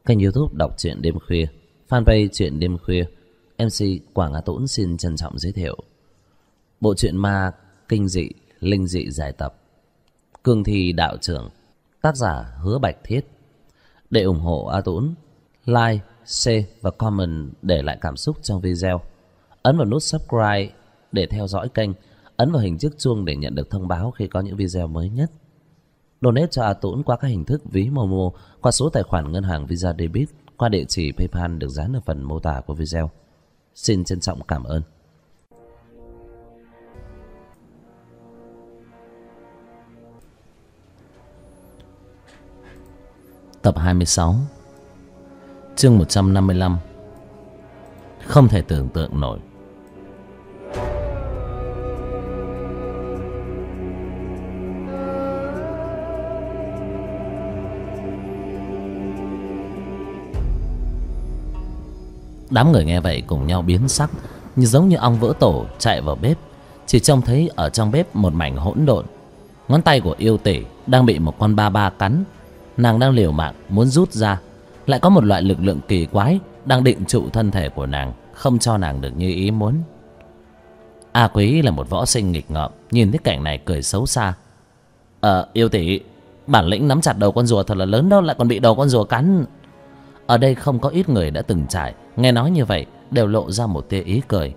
Kênh YouTube đọc truyện đêm khuya, fanpage truyện đêm khuya. MC Quảng Á Tũng xin trân trọng giới thiệu bộ truyện ma kinh dị linh dị dài tập Cương Thi Đạo Trưởng, tác giả Hứa Bạch Thiết. Để ủng hộ A Tũng, like, share và comment để lại cảm xúc trong video. Ấn vào nút subscribe để theo dõi kênh, ấn vào hình chiếc chuông để nhận được thông báo khi có những video mới nhất. Donate cho A Tũng qua các hình thức ví Momo, qua số tài khoản ngân hàng Visa Debit, qua địa chỉ PayPal được dán ở phần mô tả của video. Xin trân trọng cảm ơn. Tập 26, chương 155. Không thể tưởng tượng nổi. Đám người nghe vậy cùng nhau biến sắc, như giống như ong vỡ tổ chạy vào bếp. Chỉ trông thấy ở trong bếp một mảnh hỗn độn. Ngón tay của yêu tỷ đang bị một con ba ba cắn. Nàng đang liều mạng muốn rút ra, lại có một loại lực lượng kỳ quái đang định trụ thân thể của nàng, không cho nàng được như ý muốn. A Quý là một võ sinh nghịch ngợm, nhìn thấy cảnh này cười xấu xa. Yêu tỷ, bản lĩnh nắm chặt đầu con rùa thật là lớn đâu, lại còn bị đầu con rùa cắn. Ở đây không có ít người đã từng trải, nghe nói như vậy đều lộ ra một tia ý cười.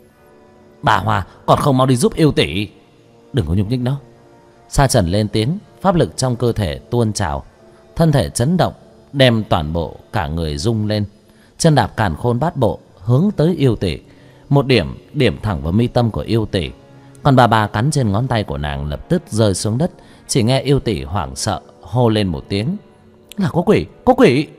Bà Hoa, còn không mau đi giúp yêu tỷ. Đừng có nhúc nhích nó. Sa Trần lên tiếng, pháp lực trong cơ thể tuôn trào, thân thể chấn động, đem toàn bộ cả người rung lên. Chân đạp càn khôn bát bộ hướng tới yêu tỷ, một điểm thẳng vào mi tâm của yêu tỷ. Còn bà bà cắn trên ngón tay của nàng lập tức rơi xuống đất. Chỉ nghe yêu tỷ hoảng sợ hô lên một tiếng, là có quỷ, có quỷ.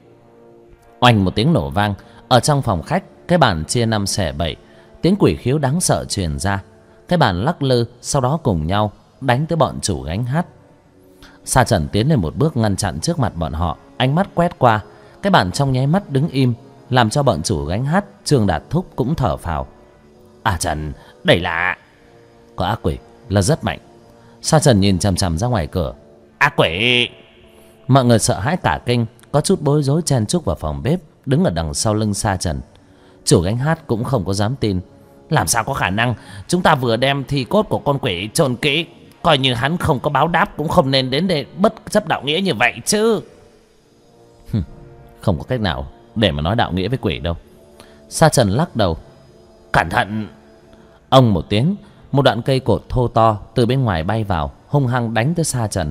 Oanh một tiếng nổ vang, ở trong phòng khách, cái bàn chia 5 xẻ 7, tiếng quỷ khiếu đáng sợ truyền ra. Cái bàn lắc lư, sau đó cùng nhau đánh tới bọn chủ gánh hát. Sa Trần tiến lên một bước ngăn chặn trước mặt bọn họ, ánh mắt quét qua, cái bàn trong nháy mắt đứng im, làm cho bọn chủ gánh hát Trương Đạt Thúc cũng thở phào. Trần, đây là có ác quỷ, là rất mạnh. Sa Trần nhìn chằm chằm ra ngoài cửa. Ác quỷ! Mọi người sợ hãi cả kinh, có chút bối rối chen chúc vào phòng bếp, đứng ở đằng sau lưng Sa Trần. Chủ gánh hát cũng không có dám tin. Làm sao có khả năng? Chúng ta vừa đem thi cốt của con quỷ chôn kỹ, coi như hắn không có báo đáp cũng không nên đến để bất chấp đạo nghĩa như vậy chứ. Không có cách nào để mà nói đạo nghĩa với quỷ đâu. Sa Trần lắc đầu. Cẩn thận! Ông một tiếng, một đoạn cây cột thô to từ bên ngoài bay vào, hung hăng đánh tới Sa Trần.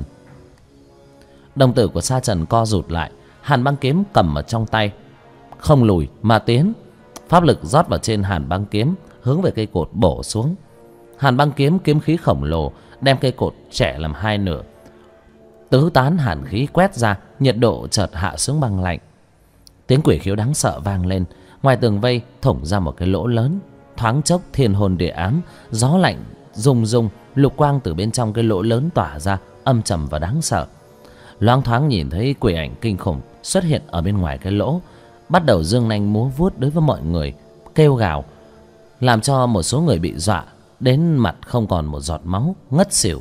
Đồng tử của Sa Trần co rụt lại, hàn băng kiếm cầm ở trong tay, không lùi mà tiến. Pháp lực rót vào trên hàn băng kiếm, hướng về cây cột bổ xuống. Hàn băng kiếm kiếm khí khổng lồ đem cây cột chẻ làm hai nửa. Tứ tán hàn khí quét ra, nhiệt độ chợt hạ xuống băng lạnh. Tiếng quỷ khiếu đáng sợ vang lên. Ngoài tường vây thủng ra một cái lỗ lớn. Thoáng chốc thiên hồn địa ám, gió lạnh rung rung, lục quang từ bên trong cái lỗ lớn tỏa ra, âm trầm và đáng sợ. Loáng thoáng nhìn thấy quỷ ảnh kinh khủng xuất hiện ở bên ngoài cái lỗ, bắt đầu giương nanh múa vuốt đối với mọi người, kêu gào, làm cho một số người bị dọa đến mặt không còn một giọt máu, ngất xỉu.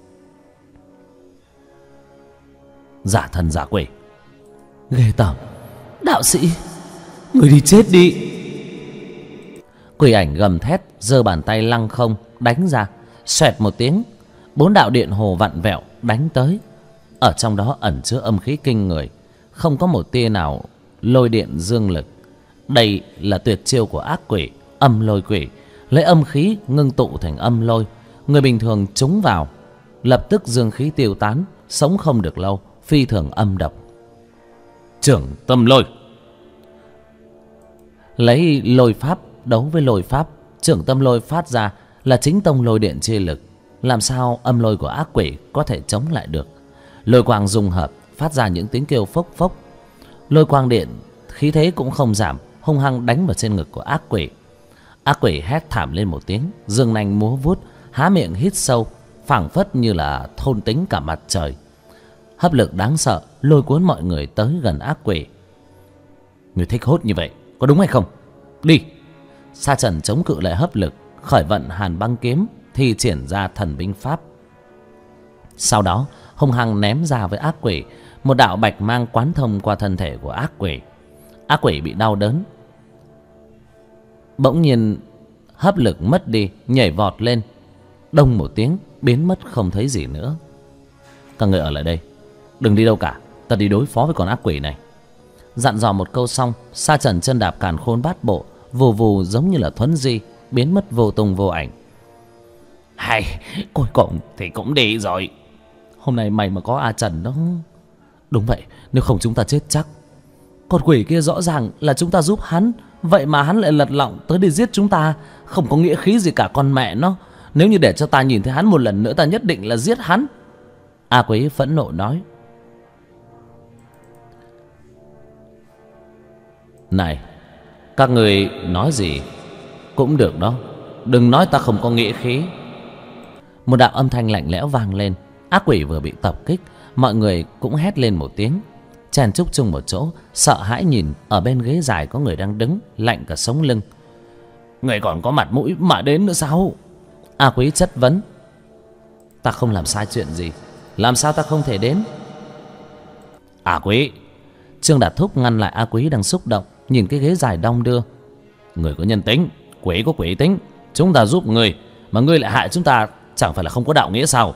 Giả thần giả quỷ, ghê tởm. Đạo sĩ, người đi chết đi. Quỷ ảnh gầm thét, giơ bàn tay lăng không đánh ra. Xoẹt một tiếng, 4 đạo điện hồ vặn vẹo đánh tới. Ở trong đó ẩn chứa âm khí kinh người, không có một tia nào lôi điện dương lực. Đây là tuyệt chiêu của ác quỷ, âm lôi quỷ, lấy âm khí ngưng tụ thành âm lôi. Người bình thường trúng vào, lập tức dương khí tiêu tán, sống không được lâu, phi thường âm độc. Trưởng tâm lôi, lấy lôi pháp đấu với lôi pháp. Trưởng tâm lôi phát ra là chính tông lôi điện chi lực, làm sao âm lôi của ác quỷ có thể chống lại được. Lôi quang dung hợp phát ra những tiếng kêu phốc phốc. Lôi quang điện khí thế cũng không giảm, hung hăng đánh vào trên ngực của ác quỷ. Ác quỷ hét thảm lên một tiếng, giương nanh múa vuốt, há miệng hít sâu, phảng phất như là thôn tính cả mặt trời. Hấp lực đáng sợ lôi cuốn mọi người tới gần ác quỷ. Người thích hốt như vậy, có đúng hay không? Đi! Sa Trần chống cự lại hấp lực, khởi vận hàn băng kiếm, thi triển ra thần binh pháp. Sau đó hung hăng ném ra với ác quỷ Một đạo bạch mang quán thông qua thân thể của ác quỷ. Ác quỷ bị đau đớn, bỗng nhiên hấp lực mất đi, nhảy vọt lên, đông một tiếng biến mất không thấy gì nữa. Các người ở lại đây, đừng đi đâu cả, ta đi đối phó với con ác quỷ này. Dặn dò một câu xong, Sa Trần chân đạp càn khôn bát bộ, vù vù giống như là thuấn di, biến mất vô tung vô ảnh. Hay, cuối cùng thì cũng đi rồi. Hôm nay mày mà có A Trần đó. Đúng vậy, nếu không chúng ta chết chắc. Con quỷ kia rõ ràng là chúng ta giúp hắn, vậy mà hắn lại lật lọng tới để giết chúng ta. Không có nghĩa khí gì cả con mẹ nó. Nếu như để cho ta nhìn thấy hắn một lần nữa, ta nhất định là giết hắn. A Quý phẫn nộ nói. Này, các người nói gì cũng được đó, đừng nói ta không có nghĩa khí. Một đạo âm thanh lạnh lẽo vang lên. Ác quỷ vừa bị tập kích, mọi người cũng hét lên một tiếng, chen chúc chung một chỗ, sợ hãi nhìn ở bên ghế dài có người đang đứng, lạnh cả sống lưng. Người còn có mặt mũi mà đến nữa sao? A Quý chất vấn. Ta không làm sai chuyện gì, làm sao ta không thể đến? A Quý. Trương Đạt Thúc ngăn lại A Quý đang xúc động, nhìn cái ghế dài đong đưa. Người có nhân tính, quỷ có quỷ tính. Chúng ta giúp người mà ngươi lại hại chúng ta, chẳng phải là không có đạo nghĩa sao?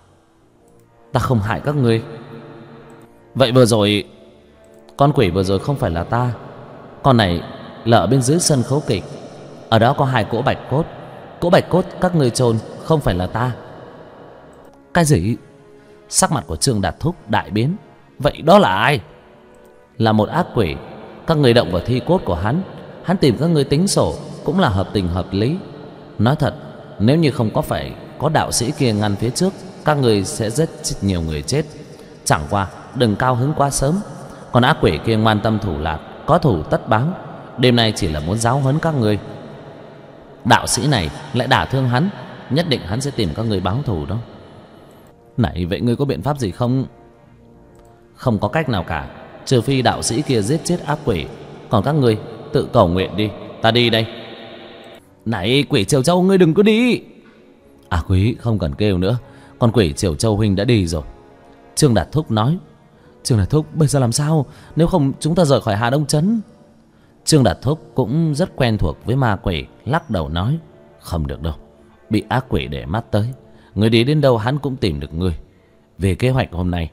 Ta không hại các ngươi. Vậy vừa rồi, con quỷ vừa rồi không phải là ta. Con này là ở bên dưới sân khấu kịch, ở đó có 2 cỗ bạch cốt. Cỗ bạch cốt các ngươi chôn không phải là ta. Cái gì? Sắc mặt của Trương Đạt Thúc đại biến. Vậy đó là ai? Là một ác quỷ. Các người động vào thi cốt của hắn, hắn tìm các ngươi tính sổ cũng là hợp tình hợp lý. Nói thật, nếu như không có phải có đạo sĩ kia ngăn phía trước, các người sẽ rất nhiều người chết. Chẳng qua đừng cao hứng quá sớm. Còn ác quỷ kia ngoan tâm thủ lạt, có thủ tất báo. Đêm nay chỉ là muốn giáo huấn các người. Đạo sĩ này lại đả thương hắn, nhất định hắn sẽ tìm các người báo thù đó. Này, vậy ngươi có biện pháp gì không? Không có cách nào cả, trừ phi đạo sĩ kia giết chết ác quỷ. Còn các ngươi tự cầu nguyện đi, ta đi đây. Này quỷ Triều Châu, ngươi đừng có đi. À Quý không cần kêu nữa, con quỷ Triều Châu huynh đã đi rồi. Trương Đạt Thúc nói. Trương Đạt Thúc, bây giờ làm sao? Nếu không chúng ta rời khỏi Hà Đông Trấn. Trương Đạt Thúc cũng rất quen thuộc với ma quỷ, lắc đầu nói. Không được đâu, bị ác quỷ để mắt tới, người đi đến đâu hắn cũng tìm được ngươi. Về kế hoạch hôm nay,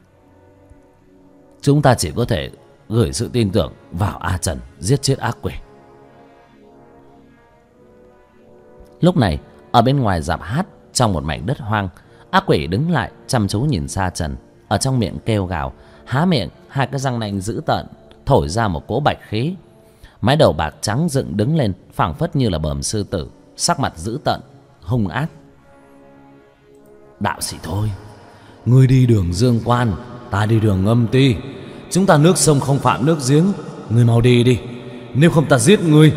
chúng ta chỉ có thể gửi sự tin tưởng vào A Trần giết chết ác quỷ. Lúc này ở bên ngoài rạp hát, trong một mảnh đất hoang, ác quỷ đứng lại chăm chú nhìn Sa Trần, ở trong miệng kêu gào, há miệng 2 cái răng nanh dữ tợn thổi ra một cỗ bạch khí. Mái đầu bạc trắng dựng đứng lên, phảng phất như là bờm sư tử, sắc mặt dữ tợn hung ác. Đạo sĩ thôi, ngươi đi đường dương quan, ta đi đường âm ti. Chúng ta nước sông không phạm nước giếng, ngươi mau đi đi, nếu không ta giết ngươi.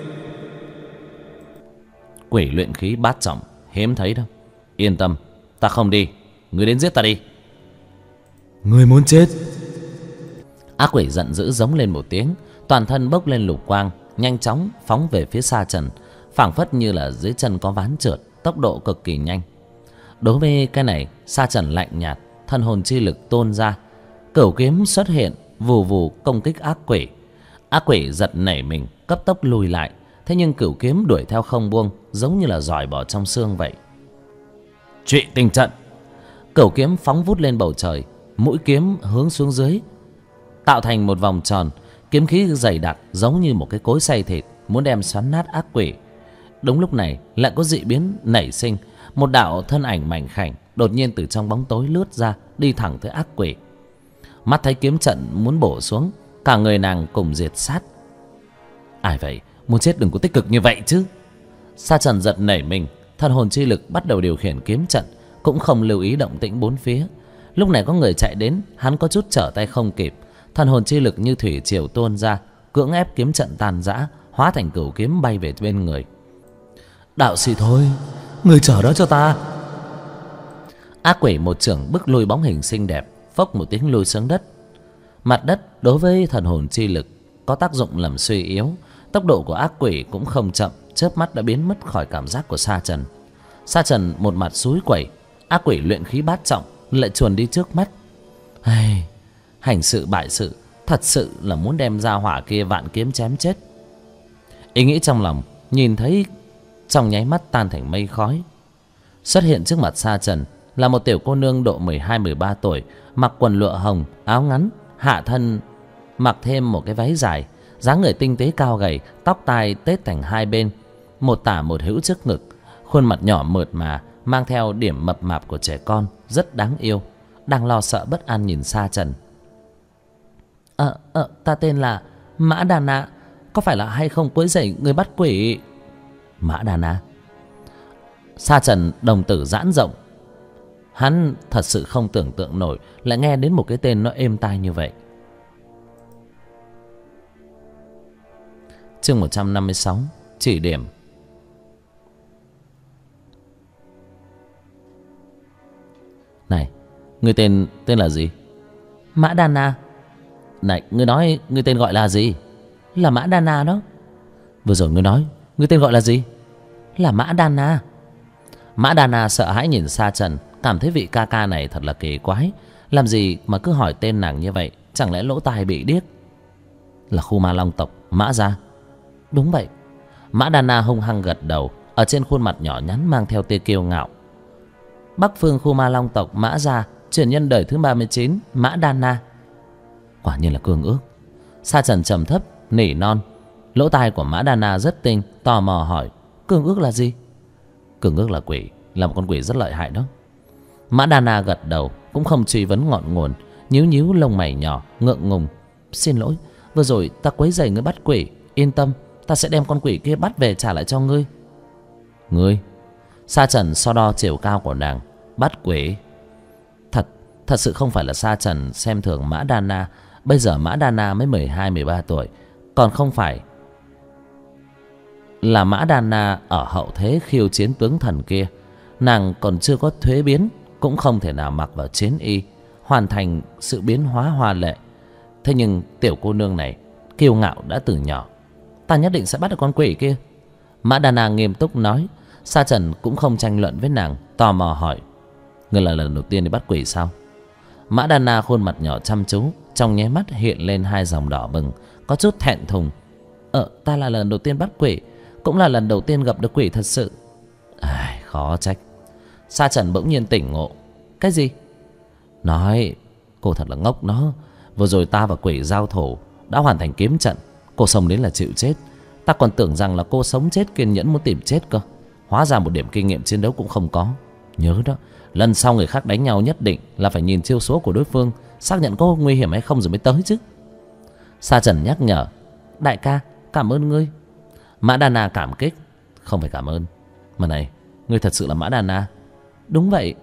Quỷ luyện khí bát trọng hiếm thấy đâu. Yên tâm, ta không đi, ngươi đến giết ta đi. Ngươi muốn chết? Ác quỷ giận dữ giống lên một tiếng, toàn thân bốc lên lục quang, nhanh chóng phóng về phía Sa Trần, phảng phất như là dưới chân có ván trượt, tốc độ cực kỳ nhanh. Đối với cái này, Sa Trần lạnh nhạt, thân hồn chi lực tôn ra, cửu kiếm xuất hiện, vù vù công kích ác quỷ. Ác quỷ giật nảy mình, cấp tốc lùi lại, thế nhưng cửu kiếm đuổi theo không buông, giống như là giỏi bỏ trong xương vậy. Trụy tinh trận. Cửu kiếm phóng vút lên bầu trời, mũi kiếm hướng xuống dưới, tạo thành một vòng tròn, kiếm khí dày đặc giống như một cái cối xay thịt, muốn đem xoắn nát ác quỷ. Đúng lúc này lại có dị biến nảy sinh, một đạo thân ảnh mảnh khảnh đột nhiên từ trong bóng tối lướt ra, đi thẳng tới ác quỷ. Mắt thấy kiếm trận muốn bổ xuống, cả người nàng cùng diệt sát. Ai vậy, muốn chết đừng có tích cực như vậy chứ. Sa Trần giật nảy mình, thân hồn chi lực bắt đầu điều khiển kiếm trận, cũng không lưu ý động tĩnh bốn phía. Lúc này có người chạy đến, hắn có chút trở tay không kịp, thân hồn chi lực như thủy triều tuôn ra, cưỡng ép kiếm trận tàn rã, hóa thành cửu kiếm bay về bên người. Đạo sĩ thôi, người chờ đó cho ta. Ác quỷ một chưởng bức lui bóng hình xinh đẹp, phốc một tiếng lùi xuống đất. Mặt đất đối với thần hồn chi lực có tác dụng làm suy yếu, tốc độ của ác quỷ cũng không chậm, chớp mắt đã biến mất khỏi cảm giác của Sa Trần. Sa Trần một mặt xúi quẩy, ác quỷ luyện khí bát trọng lại chuồn đi trước mắt. Hey, hành sự bại sự, thật sự là muốn đem ra hỏa kia vạn kiếm chém chết. Ý nghĩ trong lòng nhìn thấy trong nháy mắt tan thành mây khói. Xuất hiện trước mặt Sa Trần là một tiểu cô nương độ 12-13 tuổi, mặc quần lụa hồng, áo ngắn, hạ thân mặc thêm một cái váy dài, dáng người tinh tế cao gầy, tóc tai tết thành hai bên, một tả một hữu trước ngực, khuôn mặt nhỏ mượt mà mang theo điểm mập mạp của trẻ con, rất đáng yêu, đang lo sợ bất an nhìn Sa Trần. Ta tên là Mã Đà Na, có phải là hay không quấy rầy người bắt quỷ? Mã Đà Na. Sa Trần đồng tử giãn rộng. Hắn thật sự không tưởng tượng nổi lại nghe đến một cái tên nó êm tai như vậy. Chương 156, chỉ điểm. Này, ngươi tên là gì? Mã Đà Na. Này, ngươi nói ngươi tên gọi là gì? Là Mã Đà Na đó. Vừa rồi ngươi nói ngươi tên gọi là gì? Là Mã Đà Na. Mã Đà Na sợ hãi nhìn Sa Trần, cảm thấy vị ca ca này thật là kỳ quái. Làm gì mà cứ hỏi tên nàng như vậy? Chẳng lẽ lỗ tai bị điếc? Là khu ma long tộc Mã gia. Đúng vậy. Mã Đà Na hung hăng gật đầu, ở trên khuôn mặt nhỏ nhắn mang theo tia kiêu ngạo. Bắc phương khu ma long tộc Mã gia, truyền nhân đời thứ 39, Mã Đà Na. Quả nhiên là cương ước. Sa Trần trầm thấp nỉ non. Lỗ tai của Mã Đà Na rất tinh, tò mò hỏi: cương ước là gì? Cương ước là quỷ, là một con quỷ rất lợi hại đó. Mã Đà Na gật đầu, cũng không truy vấn ngọn nguồn, nhíu nhíu lông mày nhỏ, ngượng ngùng: xin lỗi, vừa rồi ta quấy rầy ngươi bắt quỷ. Yên tâm, ta sẽ đem con quỷ kia bắt về trả lại cho ngươi. Ngươi? Sa Trần so đo chiều cao của nàng. Bắt quỷ? Thật sự không phải là Sa Trần xem thường Mã Đà Na. Bây giờ Mã Đà Na mới 12-13 tuổi, còn không phải là Mã Đà Na ở hậu thế khiêu chiến tướng thần kia. Nàng còn chưa có thuế biến, cũng không thể nào mặc vào chiến y hoàn thành sự biến hóa hoa lệ. Thế nhưng tiểu cô nương này kiêu ngạo đã từ nhỏ. Ta nhất định sẽ bắt được con quỷ kia. Mã Đà Na nghiêm túc nói. Sa Trần cũng không tranh luận với nàng, tò mò hỏi: ngươi là lần đầu tiên đi bắt quỷ sao? Mã Đà Na khuôn mặt nhỏ chăm chú, trong nháy mắt hiện lên hai dòng đỏ bừng, có chút thẹn thùng. Ta là lần đầu tiên bắt quỷ, cũng là lần đầu tiên gặp được quỷ thật sự. Khó trách. Sa Trần bỗng nhiên tỉnh ngộ. Cái gì? Nói cô thật là ngốc đó. Vừa rồi ta và quỷ giao thủ, đã hoàn thành kiếm trận, cô xông đến là chịu chết. Ta còn tưởng rằng là cô sống chết kiên nhẫn muốn tìm chết cơ. Hóa ra một điểm kinh nghiệm chiến đấu cũng không có. Nhớ đó, lần sau người khác đánh nhau nhất định là phải nhìn chiêu số của đối phương, xác nhận có nguy hiểm hay không rồi mới tới chứ. Sa Trần nhắc nhở. Đại ca, cảm ơn ngươi. Mã Đà Na cảm kích. Không phải cảm ơn. Mà này, ngươi thật sự là Mã Đà Na? Đúng vậy.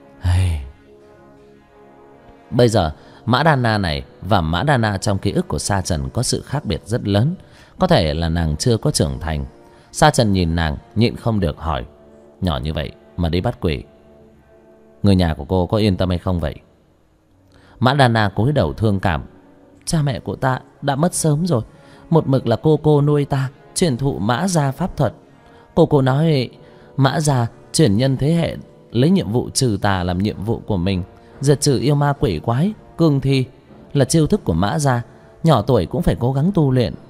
Bây giờ Mã Đà Na này và Mã Đà Na trong ký ức của Sa Trần có sự khác biệt rất lớn. Có thể là nàng chưa có trưởng thành. Sa Trần nhìn nàng nhịn không được hỏi: nhỏ như vậy mà đi bắt quỷ, người nhà của cô có yên tâm hay không vậy? Mã Đà Na cúi đầu thương cảm. Cha mẹ của ta đã mất sớm rồi. Một mực là cô nuôi ta, truyền thụ Mã gia pháp thuật. Cô nói Mã gia chuyển nhân thế hệ, lấy nhiệm vụ trừ tà làm nhiệm vụ của mình, diệt trừ yêu ma quỷ quái, cương thi là chiêu thức của Mã gia. Nhỏ tuổi cũng phải cố gắng tu luyện.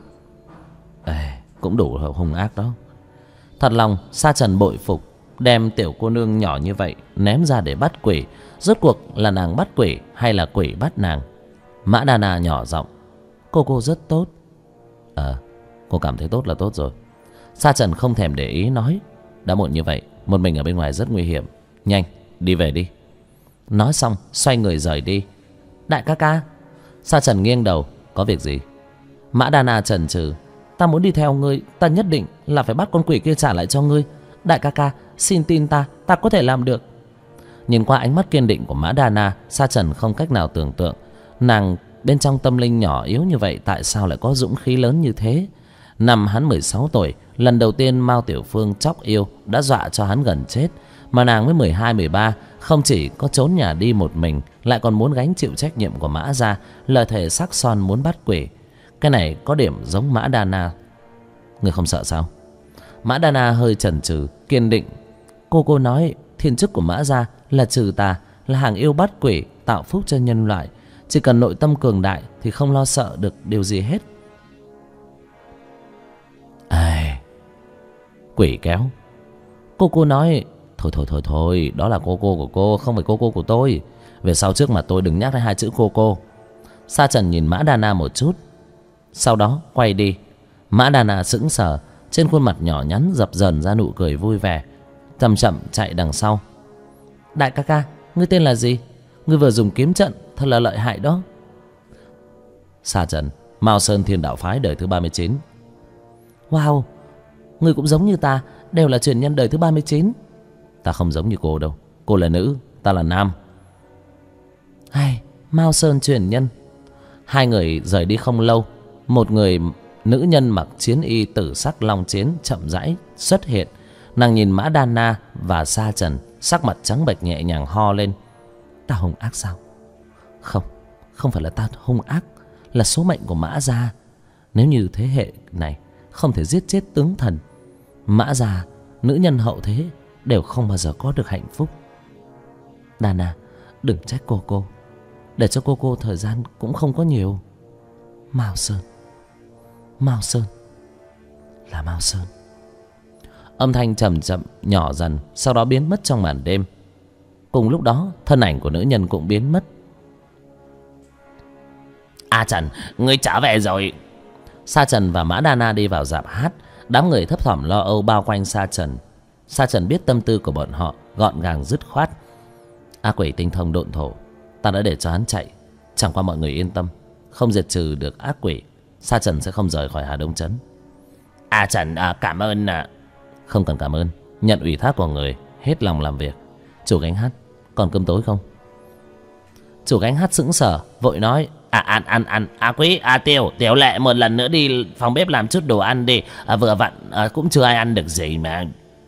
Cũng đủ hung ác đó. Thật lòng Sa Trần bội phục, đem tiểu cô nương nhỏ như vậy ném ra để bắt quỷ. Rốt cuộc là nàng bắt quỷ hay là quỷ bắt nàng? Mã Đà Na nhỏ giọng. Cô rất tốt. Cô cảm thấy tốt là tốt rồi. Sa Trần không thèm để ý nói. Đã muộn như vậy, một mình ở bên ngoài rất nguy hiểm. Nhanh, đi về đi. Nói xong xoay người rời đi. Đại ca ca. Sa Trần nghiêng đầu. Có việc gì? Mã Đà Na chần chừ. Ta muốn đi theo ngươi, ta nhất định là phải bắt con quỷ kia trả lại cho ngươi. Đại ca ca, xin tin ta, ta có thể làm được. Nhìn qua ánh mắt kiên định của Mã Đà Na, Sa Trần không cách nào tưởng tượng nàng bên trong tâm linh nhỏ yếu như vậy tại sao lại có dũng khí lớn như thế. Năm hắn 16 tuổi, lần đầu tiên Mao Tiểu Phương chóc yêu đã dọa cho hắn gần chết, mà nàng mới 12-13, không chỉ có trốn nhà đi một mình, lại còn muốn gánh chịu trách nhiệm của Mã gia, lời thề sắc son muốn bắt quỷ. Cái này có điểm giống Mã Đà Na. Người không sợ sao? Mã Đà Na hơi chần chừ, kiên định. Cô nói thiên chức của Mã gia là trừ tà, là hàng yêu bắt quỷ, tạo phúc cho nhân loại. Chỉ cần nội tâm cường đại thì không lo sợ được điều gì hết. Quỷ kéo. Cô nói thôi, đó là cô của cô, không phải cô của tôi. Về sau trước mặt tôi đừng nhắc đến hai chữ cô. Sa Trần nhìn Mã Đa Na một chút, sau đó quay đi. Mã Đa Na sững sờ, trên khuôn mặt nhỏ nhắn dập dờn ra nụ cười vui vẻ, chậm chậm chạy đằng sau. Đại ca ca, ngươi tên là gì? Ngươi vừa dùng kiếm trận thật là lợi hại đó. Sa Trần, Mao Sơn Thiên Đạo Phái đời thứ 39. Wow, ngươi cũng giống như ta, đều là truyền nhân đời thứ 39. Ta không giống như cô đâu, cô là nữ, ta là nam. Mao Sơn truyền nhân. Hai người rời đi không lâu, một người nữ nhân mặc chiến y tử sắc long chiến chậm rãi xuất hiện. Nàng nhìn Mã Đa Na và Sa Trần, sắc mặt trắng bệch nhẹ nhàng ho lên. Ta hung ác sao? Không phải là ta hung ác, là số mệnh của Mã gia. Nếu như thế hệ này không thể giết chết tướng thần, Mã gia nữ nhân hậu thế đều không bao giờ có được hạnh phúc. Đa Na, đừng trách cô, để cho cô thời gian cũng không có nhiều. Mao Sơn là Mao Sơn. Âm thanh chậm chậm nhỏ dần, sau đó biến mất trong màn đêm. Cùng lúc đó thân ảnh của nữ nhân cũng biến mất. A Trần, ngươi trở về rồi. Sa Trần và Mã Đa Na đi vào rạp hát. Đám người thấp thỏm lo âu bao quanh Sa Trần. Sa Trần biết tâm tư của bọn họ, gọn gàng dứt khoát. A Quỷ tinh thông độn thổ, ta đã để cho hắn chạy. Chẳng qua mọi người yên tâm, không diệt trừ được ác quỷ, Sa Trần sẽ không rời khỏi Hà Đông Trấn. A Trần cảm ơn. Không cần cảm ơn, nhận ủy thác của người, hết lòng làm việc. Chủ gánh hát, còn cơm tối không? Chủ gánh hát sững sờ, vội nói: ăn. Quý, Tiểu Lệ, một lần nữa đi phòng bếp làm chút đồ ăn đi. Vừa vặn cũng chưa ai ăn được gì mà.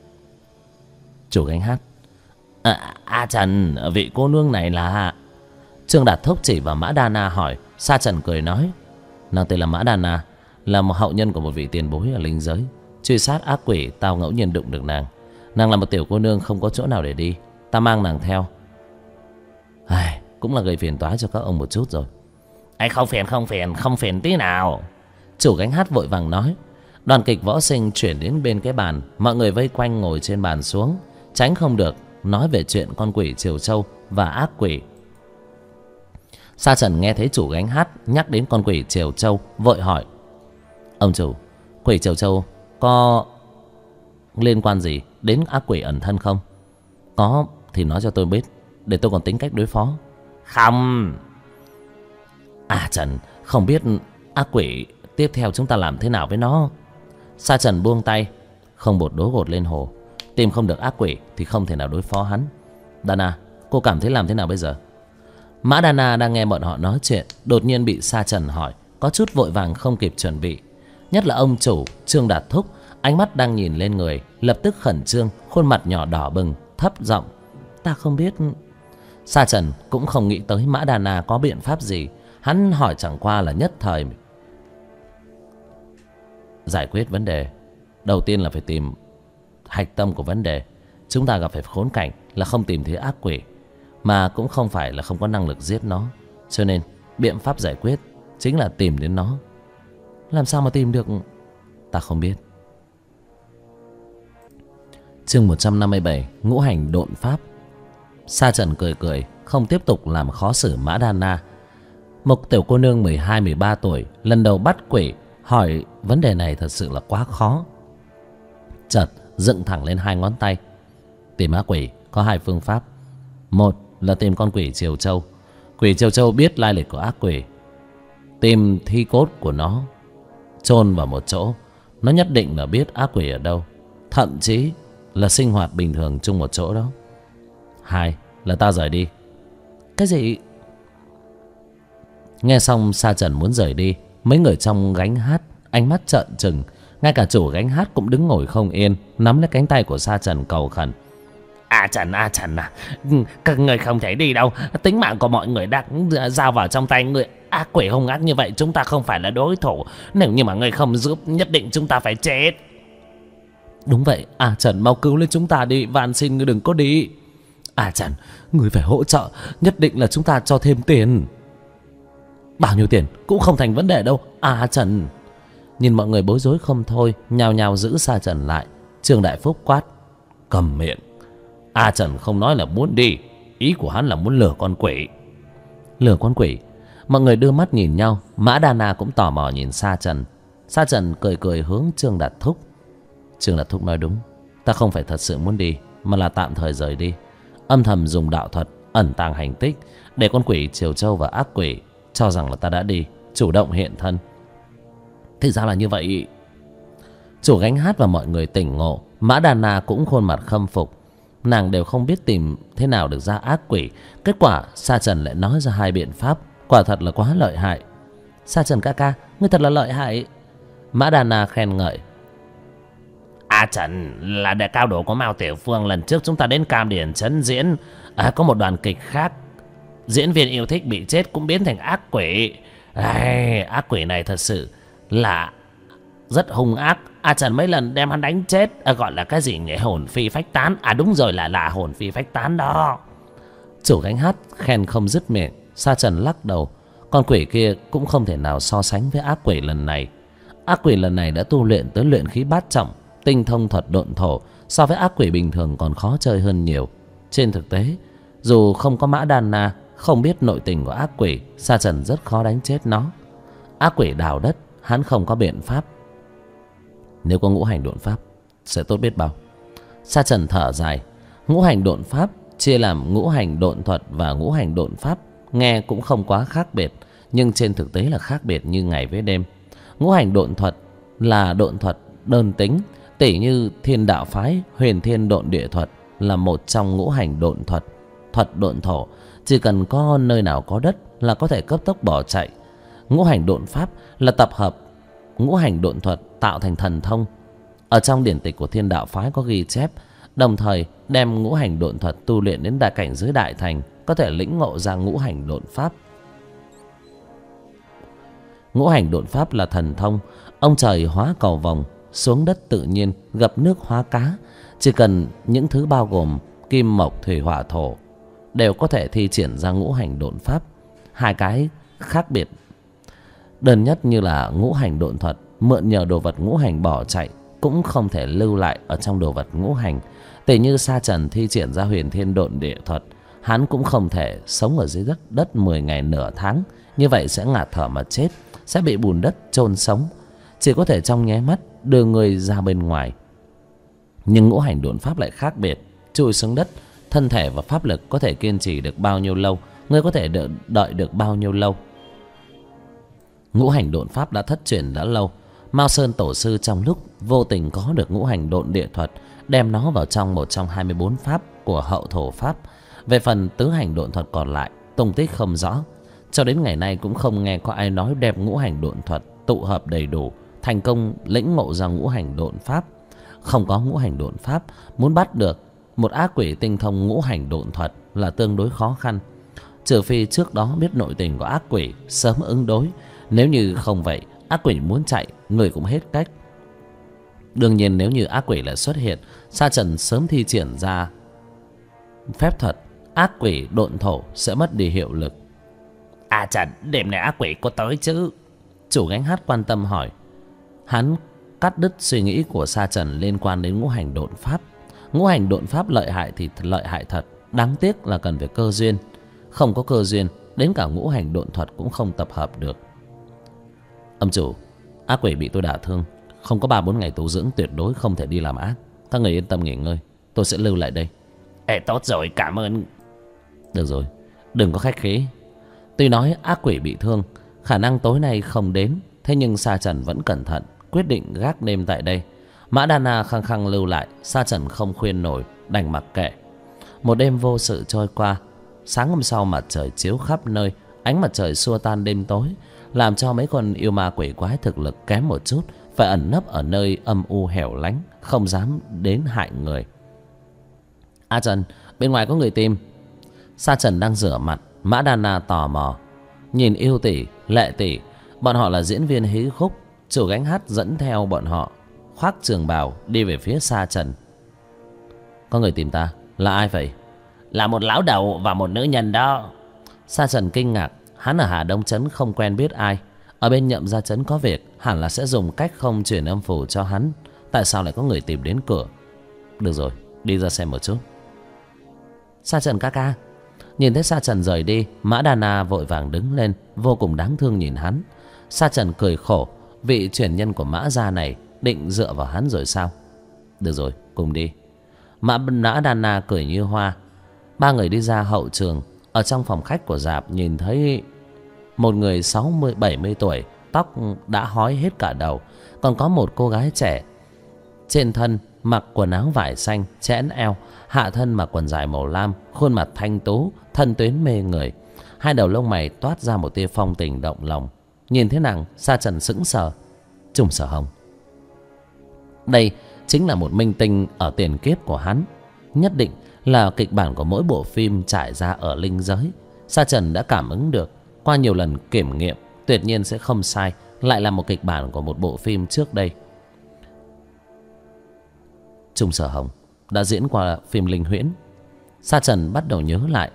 Chủ gánh hát: Trần, vị cô nương này là... Trương Đạt Thúc chỉ vào Mã Đa Na hỏi. Sa Trần cười nói: nàng tên là Mã Đa Na, là một hậu nhân của một vị tiền bối ở linh giới. Truy sát ác quỷ, tao ngẫu nhiên đụng được nàng. Nàng là một tiểu cô nương không có chỗ nào để đi, ta mang nàng theo. Cũng là gây phiền toái cho các ông một chút rồi. Không phiền tí nào. Chủ gánh hát vội vàng nói. Đoàn kịch võ sinh chuyển đến bên cái bàn. Mọi người vây quanh ngồi trên bàn xuống, tránh không được nói về chuyện con quỷ Triều Châu và ác quỷ. Sa Trần nghe thấy chủ gánh hát nhắc đến con quỷ Triều Châu, vội hỏi: ông chủ, quỷ Triều Châu có liên quan gì đến ác quỷ ẩn thân không? Có thì nói cho tôi biết, để tôi còn tính cách đối phó. Không. Trần, không biết ác quỷ tiếp theo chúng ta làm thế nào với nó? Sa Trần buông tay. Không bột đố gột lên hồ, tìm không được ác quỷ thì không thể nào đối phó hắn. Đana, cô cảm thấy làm thế nào bây giờ? Mã Đa Na đang nghe bọn họ nói chuyện, đột nhiên bị Sa Trần hỏi, có chút vội vàng không kịp chuẩn bị. Nhất là ông chủ Trương Đạt Thúc, ánh mắt đang nhìn lên người, lập tức khẩn trương, khuôn mặt nhỏ đỏ bừng, thấp giọng: ta không biết. Sa Trần cũng không nghĩ tới Mã Đa Na có biện pháp gì. Hắn hỏi chẳng qua là nhất thời giải quyết vấn đề. Đầu tiên là phải tìm hạch tâm của vấn đề. Chúng ta gặp phải khốn cảnh là không tìm thấy ác quỷ, mà cũng không phải là không có năng lực giết nó. Cho nên biện pháp giải quyết chính là tìm đến nó. Làm sao mà tìm được? Ta không biết. Chương 157, ngũ hành độn pháp. Sa Trần cười cười, không tiếp tục làm khó xử Mã Đa Na. Một tiểu cô nương 12-13 tuổi, lần đầu bắt quỷ, hỏi vấn đề này thật sự là quá khó. Chợt dựng thẳng lên hai ngón tay. Tìm ác quỷ có hai phương pháp. Một là tìm con quỷ Triều Châu. Quỷ Triều Châu biết lai lịch của ác quỷ, tìm thi cốt của nó, chôn vào một chỗ. Nó nhất định là biết ác quỷ ở đâu, thậm chí là sinh hoạt bình thường chung một chỗ đó. Hai là ta rời đi. Cái gì? Nghe xong Sa Trần muốn rời đi, mấy người trong gánh hát ánh mắt trợn trừng. Ngay cả chủ gánh hát cũng đứng ngồi không yên, nắm lấy cánh tay của Sa Trần cầu khẩn. Trần các người không thể đi đâu. Tính mạng của mọi người đang giao vào trong tay người ác quỷ hung ác như vậy. Chúng ta không phải là đối thủ. Nếu như mà người không giúp, nhất định chúng ta phải chết. Đúng vậy, Trần mau cứu lên chúng ta đi. Van xin ngươi đừng có đi. Trần, người phải hỗ trợ. Nhất định là chúng ta cho thêm tiền. Bao nhiêu tiền cũng không thành vấn đề đâu A Trần. Nhìn mọi người bối rối không thôi, nhao nhao giữ Sa Trần lại. Trương Đại Phúc quát: Cầm miệng. A Trần không nói là muốn đi, ý của hắn là muốn lừa con quỷ. Lừa con quỷ? Mọi người đưa mắt nhìn nhau. Mã Đa Na cũng tò mò nhìn Sa Trần. Sa Trần cười cười hướng Trương Đạt Thúc. Trương Đạt Thúc nói đúng, ta không phải thật sự muốn đi, mà là tạm thời rời đi, âm thầm dùng đạo thuật ẩn tàng hành tích, để con quỷ Triều Châu và ác quỷ cho rằng là ta đã đi, chủ động hiện thân. Thì ra là như vậy. Chủ gánh hát và mọi người tỉnh ngộ. Mã Đà Na cũng khuôn mặt khâm phục. Nàng đều không biết tìm thế nào được ra ác quỷ. Kết quả Sa Trần lại nói ra hai biện pháp. Quả thật là quá lợi hại. Sa Trần ca ca, ngươi thật là lợi hại. Mã Đà Na khen ngợi. A Trần là đệ cao độ của Mao Tiểu Phương. Lần trước chúng ta đến Cam Điền Trấn diễn, có một đoàn kịch khác, diễn viên yêu thích bị chết cũng biến thành ác quỷ. Ác quỷ này thật sự là rất hung ác. A Trần mấy lần đem hắn đánh chết. Gọi là cái gì nhỉ? Hồn phi phách tán. Đúng rồi, là hồn phi phách tán đó. Chủ gánh hát khen không dứt miệng. Sa Trần lắc đầu. Con quỷ kia cũng không thể nào so sánh với ác quỷ lần này. Ác quỷ lần này đã tu luyện tới luyện khí bát trọng, tinh thông thuật độn thổ. So với ác quỷ bình thường còn khó chơi hơn nhiều. Trên thực tế, dù không có Mã Đan Na, không biết nội tình của ác quỷ, Sa Trần rất khó đánh chết nó. Ác quỷ đào đất, hắn không có biện pháp. Nếu có ngũ hành độn pháp sẽ tốt biết bao. Sa Trần thở dài. Ngũ hành độn pháp chia làm ngũ hành độn thuật và ngũ hành độn pháp, nghe cũng không quá khác biệt, nhưng trên thực tế là khác biệt như ngày với đêm. Ngũ hành độn thuật là độn thuật đơn tính, tỉ như Thiên Đạo phái Huyền Thiên Độn Địa thuật là một trong ngũ hành độn thuật. Thuật độn thổ, chỉ cần có nơi nào có đất là có thể cấp tốc bỏ chạy. Ngũ hành độn pháp là tập hợp ngũ hành độn thuật tạo thành thần thông. Ở trong điển tịch của Thiên Đạo phái có ghi chép, đồng thời đem ngũ hành độn thuật tu luyện đến đại cảnh giới đại thành, có thể lĩnh ngộ ra ngũ hành độn pháp. Ngũ hành độn pháp là thần thông. Ông trời hóa cầu vồng, xuống đất tự nhiên, gặp nước hóa cá. Chỉ cần những thứ bao gồm kim mộc thủy hỏa thổ đều có thể thi triển ra ngũ hành độn pháp. Hai cái khác biệt đơn nhất như là ngũ hành độn thuật mượn nhờ đồ vật ngũ hành bỏ chạy, cũng không thể lưu lại ở trong đồ vật ngũ hành. Tỉ như Sa Trần thi triển ra Huyền Thiên Độn Địa thuật, hắn cũng không thể sống ở dưới đất 10 ngày nửa tháng, như vậy sẽ ngạt thở mà chết, sẽ bị bùn đất chôn sống, chỉ có thể trong nháy mắt đưa người ra bên ngoài. Nhưng ngũ hành độn pháp lại khác biệt. Chui xuống đất, thân thể và pháp lực có thể kiên trì được bao nhiêu lâu, ngươi có thể đợi được bao nhiêu lâu. Ngũ hành độn pháp đã thất truyền đã lâu. Mao Sơn tổ sư trong lúc vô tình có được ngũ hành độn địa thuật, đem nó vào trong một trong 24 pháp của hậu thổ pháp. Về phần tứ hành độn thuật còn lại, tung tích không rõ. Cho đến ngày nay cũng không nghe có ai nói đem ngũ hành độn thuật tụ hợp đầy đủ, thành công lĩnh ngộ ra ngũ hành độn pháp. Không có ngũ hành độn pháp, muốn bắt được một ác quỷ tinh thông ngũ hành độn thuật là tương đối khó khăn. Trừ phi trước đó biết nội tình của ác quỷ, sớm ứng đối. Nếu như không vậy, ác quỷ muốn chạy, người cũng hết cách. Đương nhiên nếu như ác quỷ lại xuất hiện, Sa Trần sớm thi triển ra phép thuật ác quỷ độn thổ sẽ mất đi hiệu lực. Trần, đêm nay ác quỷ có tới chứ? Chủ gánh hát quan tâm hỏi. Hắn cắt đứt suy nghĩ của Sa Trần liên quan đến ngũ hành độn pháp. Ngũ hành độn pháp lợi hại thì lợi hại thật, đáng tiếc là cần phải cơ duyên. Không có cơ duyên, đến cả ngũ hành độn thuật cũng không tập hợp được. Ông chủ, ác quỷ bị tôi đả thương, không có 3-4 ngày tu dưỡng, tuyệt đối không thể đi làm ác. Các người yên tâm nghỉ ngơi, tôi sẽ lưu lại đây. Tốt rồi, cảm ơn. Được rồi, đừng có khách khí. Tuy nói ác quỷ bị thương, khả năng tối nay không đến, thế nhưng Sa Trần vẫn cẩn thận, quyết định gác đêm tại đây. Mã Đa Na khăng khăng lưu lại, Sa Trần không khuyên nổi, đành mặc kệ. Một đêm vô sự trôi qua. Sáng hôm sau mặt trời chiếu khắp nơi, ánh mặt trời xua tan đêm tối, làm cho mấy con yêu ma quỷ quái thực lực kém một chút phải ẩn nấp ở nơi âm u hẻo lánh, không dám đến hại người. Trần, bên ngoài có người tìm. Sa Trần đang rửa mặt, Mã Đa Na tò mò nhìn Yêu tỷ, Lệ tỷ, bọn họ là diễn viên hí khúc. Chủ gánh hát dẫn theo bọn họ, khoác trường bào đi về phía Sa Trần. Có người tìm ta, là ai vậy? Là một lão đầu và một nữ nhân đó. Sa Trần kinh ngạc, hắn ở Hà Đông Trấn không quen biết ai. Ở bên Nhậm Gia Trấn có việc, hẳn là sẽ dùng cách không truyền âm phủ cho hắn. Tại sao lại có người tìm đến cửa? Được rồi, đi ra xem một chút. Sa Trần ca ca. Nhìn thấy Sa Trần rời đi, Mã Đa Na vội vàng đứng lên, vô cùng đáng thương nhìn hắn. Sa Trần cười khổ, vị truyền nhân của Mã gia này định dựa vào hắn rồi sao? Được rồi, cùng đi. Mã Đa Na cười như hoa. Ba người đi ra hậu trường. Ở trong phòng khách của rạp nhìn thấy một người 60-70 tuổi, tóc đã hói hết cả đầu. Còn có một cô gái trẻ, trên thân mặc quần áo vải xanh chẽn eo, hạ thân mặc quần dài màu lam, khuôn mặt thanh tú, thân tuyến mê người. Hai đầu lông mày toát ra một tia phong tình động lòng. Nhìn thế nàng, Sa Trần sững sờ. Trùng Sở Hồng. Đây chính là một minh tinh ở tiền kiếp của hắn. Nhất định là kịch bản của mỗi bộ phim trải ra ở linh giới. Sa Trần đã cảm ứng được, qua nhiều lần kiểm nghiệm tuyệt nhiên sẽ không sai. Lại là một kịch bản của một bộ phim trước đây. Trùng Sở Hồng đã diễn qua phim Linh Huyễn. Sa Trần bắt đầu nhớ lại.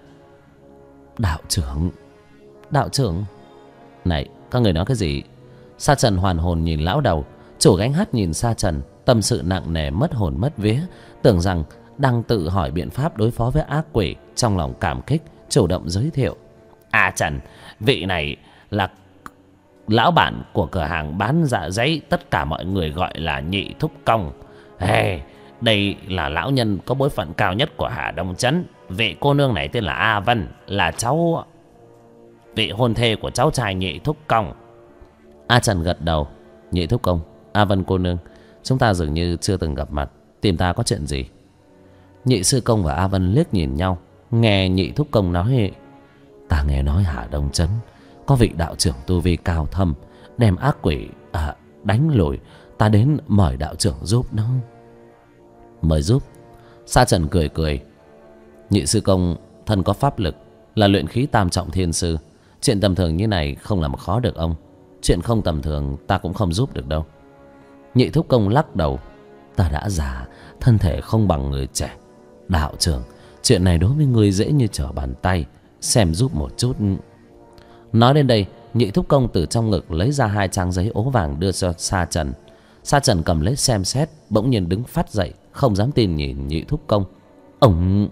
Đạo trưởng. Này, các người nói cái gì? Sa Trần hoàn hồn nhìn lão đầu. Chủ gánh hát nhìn Sa Trần, tâm sự nặng nề mất hồn mất vía, tưởng rằng đang tự hỏi biện pháp đối phó với ác quỷ. Trong lòng cảm kích, chủ động giới thiệu. Trần, vị này là lão bản của cửa hàng bán dạ giấy, tất cả mọi người gọi là Nhị Thúc Công. Đây là lão nhân có bối phận cao nhất của Hà Đông Trấn. Vị cô nương này tên là A Vân, là vị hôn thê của cháu trai Nhị Thúc Công. A Trần gật đầu. Nhị Thúc Công, A Vân cô nương, chúng ta dường như chưa từng gặp mặt. Tìm ta có chuyện gì? Nhị Sư Công và A Vân liếc nhìn nhau. Nghe Nhị Thúc Công nói, ta nghe nói Hà Đông Trấn có vị đạo trưởng tu vi cao thâm, đem ác quỷ đánh lùi. Ta đến mời đạo trưởng giúp nó. Mời giúp? Sa Trần cười cười. Nhị Sư Công thân có pháp lực, là luyện khí tam trọng thiên sư. Chuyện tầm thường như này không làm khó được ông. Chuyện không tầm thường ta cũng không giúp được đâu. Nhị Thúc Công lắc đầu. Ta đã già, thân thể không bằng người trẻ. Đạo trưởng, chuyện này đối với người dễ như trở bàn tay, xem giúp một chút. Nói đến đây, Nhị Thúc Công từ trong ngực lấy ra 2 trang giấy ố vàng đưa cho Sa Trần. Sa Trần cầm lấy xem xét, bỗng nhiên đứng phát dậy, không dám tin nhìn Nhị Thúc Công. Ông...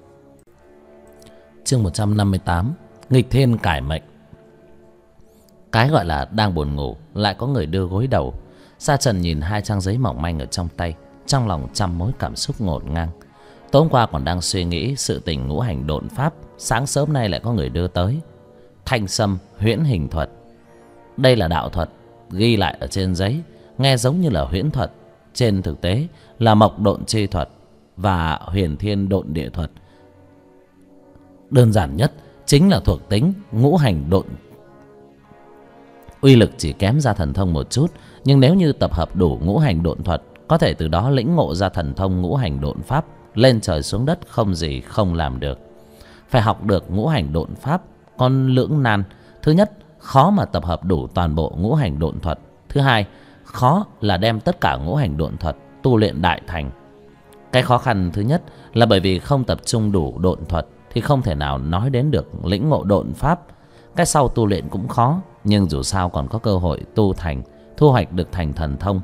Chương 158. Nghịch thiên cải mệnh. Cái gọi là đang buồn ngủ lại có người đưa gối đầu. Sa Trần nhìn 2 trang giấy mỏng manh ở trong tay, trong lòng trăm mối cảm xúc ngổn ngang. Tối hôm qua còn đang suy nghĩ sự tình ngũ hành độn pháp, sáng sớm nay lại có người đưa tới Thanh Sâm huyễn hình thuật. Đây là đạo thuật ghi lại ở trên giấy, nghe giống như là huyễn thuật, trên thực tế là mộc độn chi thuật và huyền thiên độn địa thuật. Đơn giản nhất chính là thuộc tính ngũ hành độn. Uy lực chỉ kém ra thần thông một chút, nhưng nếu như tập hợp đủ ngũ hành độn thuật, có thể từ đó lĩnh ngộ ra thần thông ngũ hành độn pháp, lên trời xuống đất không gì không làm được. Phải học được ngũ hành độn pháp con lưỡng nan. Thứ nhất, khó mà tập hợp đủ toàn bộ ngũ hành độn thuật. Thứ hai, khó là đem tất cả ngũ hành độn thuật tu luyện đại thành. Cái khó khăn thứ nhất là bởi vì không tập trung đủ độn thuật thì không thể nào nói đến được lĩnh ngộ độn pháp. Cái sau tu luyện cũng khó, nhưng dù sao còn có cơ hội tu thành, thu hoạch được thành thần thông.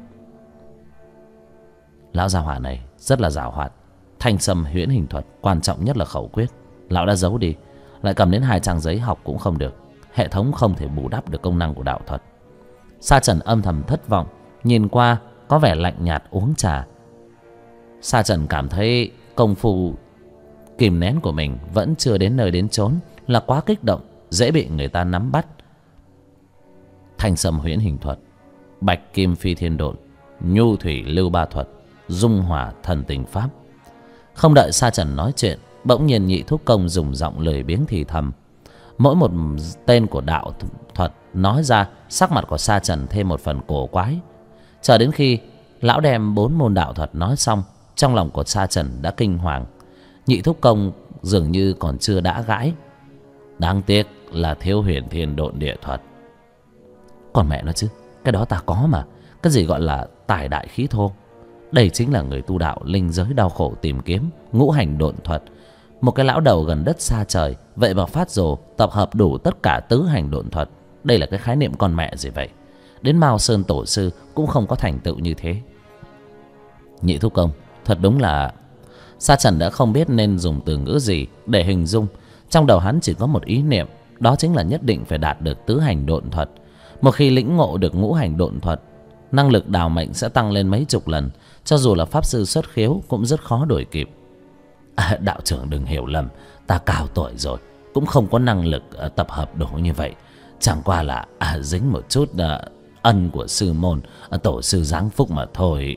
Lão gia hỏa này rất là giàu hoạt. Thanh Sâm huyễn hình thuật quan trọng nhất là khẩu quyết, lão đã giấu đi, lại cầm đến 2 trang giấy học cũng không được. Hệ thống không thể bù đắp được công năng của đạo thuật. Sa Trần âm thầm thất vọng, nhìn qua có vẻ lạnh nhạt uống trà. Sa Trần cảm thấy công phu kìm nén của mình vẫn chưa đến nơi đến chốn, là quá kích động, dễ bị người ta nắm bắt. Thanh Sâm huyễn hình thuật, bạch kim phi thiên độn, nhu thủy lưu ba thuật, dung hỏa thần tình pháp. Không đợi Sa Trần nói chuyện, bỗng nhiên Nhị Thúc Công dùng giọng lười biếng thì thầm. Mỗi một tên của đạo thuật nói ra, sắc mặt của Sa Trần thêm một phần cổ quái. Chờ đến khi lão đem 4 môn đạo thuật nói xong, trong lòng của Sa Trần đã kinh hoàng. Nhị Thúc Công dường như còn chưa đã gãi. Đáng tiếc là thiếu huyền thiên độn địa thuật. Còn mẹ nó chứ, cái đó ta có mà. Cái gì gọi là tài đại khí thô? Đây chính là người tu đạo linh giới đau khổ tìm kiếm ngũ hành độn thuật. Một cái lão đầu gần đất xa trời vậy mà phát rồ tập hợp đủ tất cả tứ hành độn thuật. Đây là cái khái niệm con mẹ gì vậy? Đến Mao Sơn tổ sư cũng không có thành tựu như thế. Nhị thúc công, thật đúng là... Sa Trần đã không biết nên dùng từ ngữ gì để hình dung. Trong đầu hắn chỉ có một ý niệm, đó chính là nhất định phải đạt được tứ hành độn thuật. Một khi lĩnh ngộ được ngũ hành độn thuật, năng lực đào mệnh sẽ tăng lên mấy chục lần. Cho dù là pháp sư xuất khiếu cũng rất khó đuổi kịp. Đạo trưởng đừng hiểu lầm, ta cao tuổi rồi, cũng không có năng lực tập hợp đủ như vậy. Chẳng qua là dính một chút ân của sư môn, tổ sư giáng phúc mà thôi.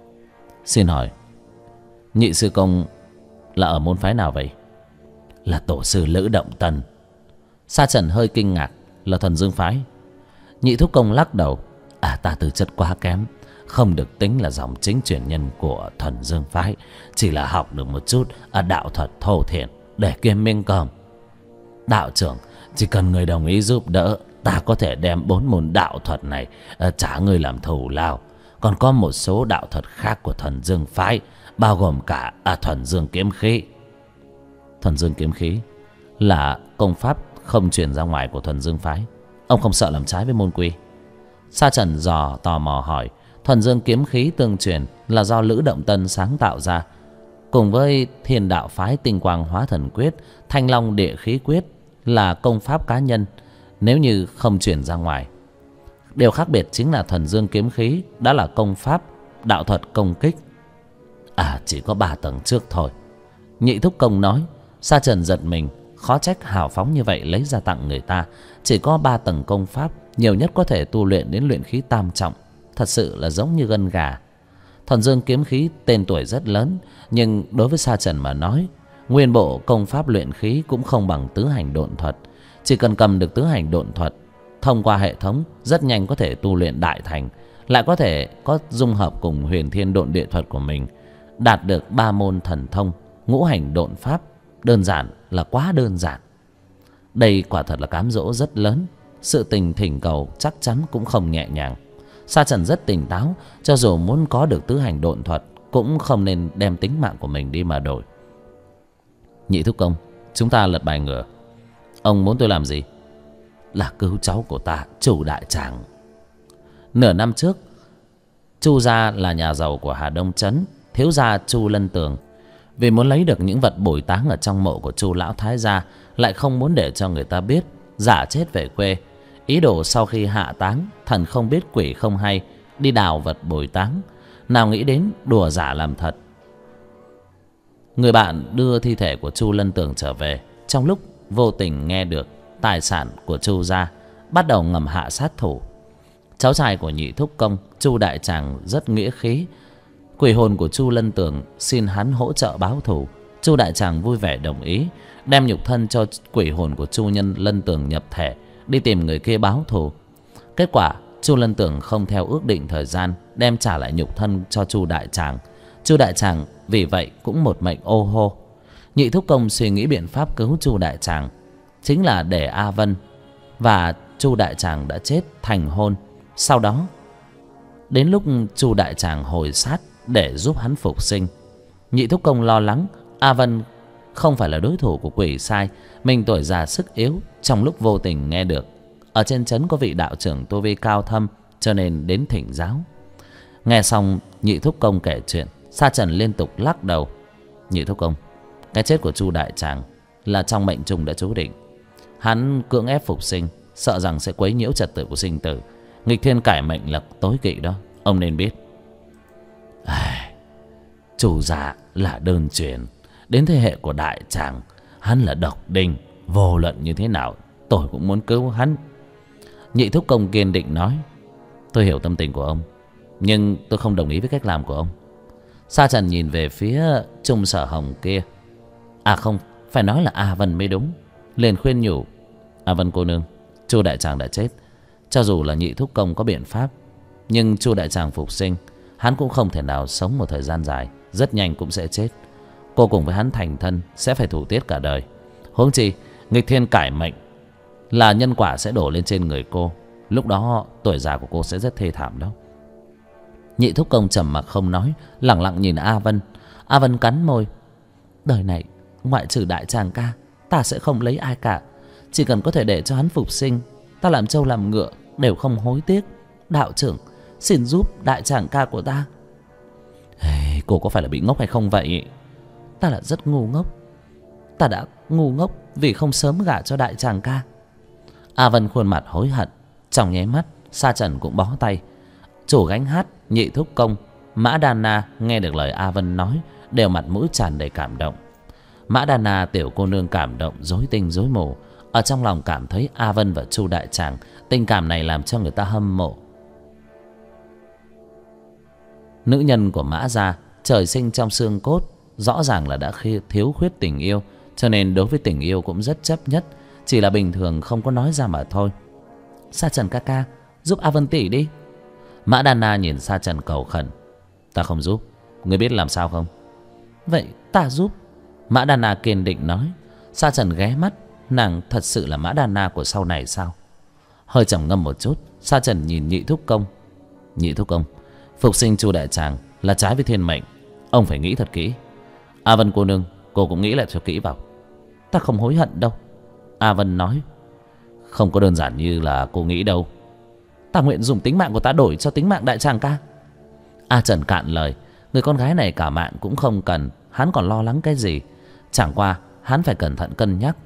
Xin hỏi, nhị sư công là ở môn phái nào vậy? Là tổ sư Lữ Động Tân. Sa Trần hơi kinh ngạc. Là Thuần Dương phái? Nhị thúc công lắc đầu. Ta tư chất quá kém, không được tính là dòng chính truyền nhân của Thuần Dương phái, chỉ là học được một chút đạo thuật thô thiển để kiếm miếng cơm. Đạo trưởng, chỉ cần người đồng ý giúp đỡ, ta có thể đem 4 môn đạo thuật này trả người làm thù lao. Còn có một số đạo thuật khác của Thuần Dương phái, bao gồm cả Thuần Dương kiếm khí. Thuần Dương kiếm khí là công pháp không truyền ra ngoài của Thuần Dương phái. Ông không sợ làm trái với môn quy? Sa Trần dò tò mò hỏi. Thuần Dương kiếm khí tương truyền là do Lữ Động Tân sáng tạo ra, cùng với Thiên đạo phái Tinh Quang Hóa Thần Quyết, Thanh Long Địa Khí Quyết là công pháp cá nhân nếu như không truyền ra ngoài. Điều khác biệt chính là Thuần Dương kiếm khí đã là công pháp đạo thuật công kích. Chỉ có 3 tầng trước thôi. Nhị thúc công nói. Sa Trần giật mình, khó trách hào phóng như vậy lấy ra tặng người ta. Chỉ có 3 tầng công pháp, nhiều nhất có thể tu luyện đến luyện khí tam trọng. Thật sự là giống như gân gà. Thuần Dương kiếm khí tên tuổi rất lớn, nhưng đối với Sa Trần mà nói, nguyên bộ công pháp luyện khí cũng không bằng tứ hành độn thuật. Chỉ cần cầm được tứ hành độn thuật, thông qua hệ thống rất nhanh có thể tu luyện đại thành, lại có thể có dung hợp cùng Huyền Thiên Độn Địa thuật của mình, đạt được 3 môn thần thông ngũ hành độn pháp. Đơn giản là quá đơn giản. Đây quả thật là cám dỗ rất lớn. Sự tình thỉnh cầu chắc chắn cũng không nhẹ nhàng. Sa Trần rất tỉnh táo, cho dù muốn có được tứ hành độn thuật cũng không nên đem tính mạng của mình đi mà đổi. Nhị thúc công, chúng ta lật bài ngửa. Ông muốn tôi làm gì? Là cứu cháu của ta, Chu đại tràng. Nửa năm trước, Chu gia là nhà giàu của Hà Đông trấn, thiếu gia Chu Lân Tường. Vì muốn lấy được những vật bồi táng ở trong mộ của Chu lão thái gia, lại không muốn để cho người ta biết, giả chết về quê. Ý đồ sau khi hạ táng, thần không biết quỷ không hay, đi đào vật bồi táng. Nào nghĩ đến đùa giả làm thật. Người bạn đưa thi thể của Chu Lân Tường trở về, trong lúc vô tình nghe được tài sản của Chu gia, bắt đầu ngầm hạ sát thủ. Cháu trai của nhị thúc công Chu đại tràng rất nghĩa khí. Quỷ hồn của Chu Lân Tường xin hắn hỗ trợ báo thù. Chu đại tràng vui vẻ đồng ý, đem nhục thân cho quỷ hồn của Chu Lân Tường nhập thể, đi tìm người kia báo thù. Kết quả Chu Lân Tường không theo ước định thời gian đem trả lại nhục thân cho Chu đại tràng. Chu đại tràng vì vậy cũng một mệnh ô hô. Nhị thúc công suy nghĩ biện pháp cứu Chu đại tràng, chính là để A Vân và Chu đại tràng đã chết thành hôn. Sau đó đến lúc Chu đại tràng hồi sát để giúp hắn phục sinh, nhị thúc công lo lắng A Vân không phải là đối thủ của quỷ sai, mình tuổi già sức yếu. Trong lúc vô tình nghe được ở trên trấn có vị đạo trưởng tu vi cao thâm, cho nên đến thỉnh giáo. Nghe xong nhị thúc công kể chuyện, Sa Trần liên tục lắc đầu. Nhị thúc công, cái chết của Chu đại tràng là trong mệnh trùng đã chú định. Hắn cưỡng ép phục sinh, sợ rằng sẽ quấy nhiễu trật tự của sinh tử. Nghịch thiên cải mệnh là tối kỵ đó, ông nên biết. Chu gia là đơn truyền, đến thế hệ của đại tràng hắn là độc đinh, vô luận như thế nào tôi cũng muốn cứu hắn. Nhị thúc công kiên định nói. Tôi hiểu tâm tình của ông, nhưng tôi không đồng ý với cách làm của ông. Sa Trần nhìn về phía Trung Sở Hồng kia. Không, phải nói là A Vân mới đúng. Liền khuyên nhủ. A Vân cô nương, Chu đại tràng đã chết. Cho dù là nhị thúc công có biện pháp, nhưng Chu đại tràng phục sinh, hắn cũng không thể nào sống một thời gian dài, rất nhanh cũng sẽ chết. Cô cùng với hắn thành thân sẽ phải thủ tiết cả đời. Huống chi nghịch thiên cải mệnh là nhân quả sẽ đổ lên trên người cô. Lúc đó tuổi già của cô sẽ rất thê thảm đó. Nhị thúc công trầm mặc không nói, lẳng lặng nhìn A Vân. A Vân cắn môi. Đời này ngoại trừ đại tràng ca, ta sẽ không lấy ai cả. Chỉ cần có thể để cho hắn phục sinh, ta làm trâu làm ngựa đều không hối tiếc. Đạo trưởng, xin giúp đại tràng ca của ta. Cô có phải là bị ngốc hay không vậy? Ta là rất ngu ngốc. Ta đã ngu ngốc vì không sớm gả cho đại tràng ca. A Vân khuôn mặt hối hận. Trong nháy mắt, Sa Trần cũng bó tay. Chủ gánh hát, Nhị Thúc Công, Mã Đa Na nghe được lời A Vân nói đều mặt mũi tràn đầy cảm động. Mã Đa Na tiểu cô nương cảm động rối tinh rối mù. Ở trong lòng cảm thấy A Vân và Chu đại tràng tình cảm này làm cho người ta hâm mộ. Nữ nhân của Mã gia trời sinh trong xương cốt, rõ ràng là đã thiếu khuyết tình yêu, cho nên đối với tình yêu cũng rất chấp nhất, chỉ là bình thường không có nói ra mà thôi. Sa Trần ca ca, giúp A Vân tỷ đi. Mã Đa Na nhìn Sa Trần cầu khẩn. Ta không giúp, ngươi biết làm sao không? Vậy ta giúp. Mã Đa Na kiên định nói. Sa Trần ghé mắt, nàng thật sự là Mã Đa Na của sau này sao? Hơi trầm ngâm một chút, Sa Trần nhìn Nhị Thúc Công. Nhị Thúc Công, phục sinh Chu đại tràng là trái với thiên mệnh, ông phải nghĩ thật kỹ. A Vân cô nương, cô cũng nghĩ lại cho kỹ vào. Ta không hối hận đâu. A Vân nói. Không có đơn giản như là cô nghĩ đâu. Ta nguyện dùng tính mạng của ta đổi cho tính mạng đại tràng ca. A Trần cạn lời. Người con gái này cả mạng cũng không cần, hắn còn lo lắng cái gì? Chẳng qua hắn phải cẩn thận cân nhắc.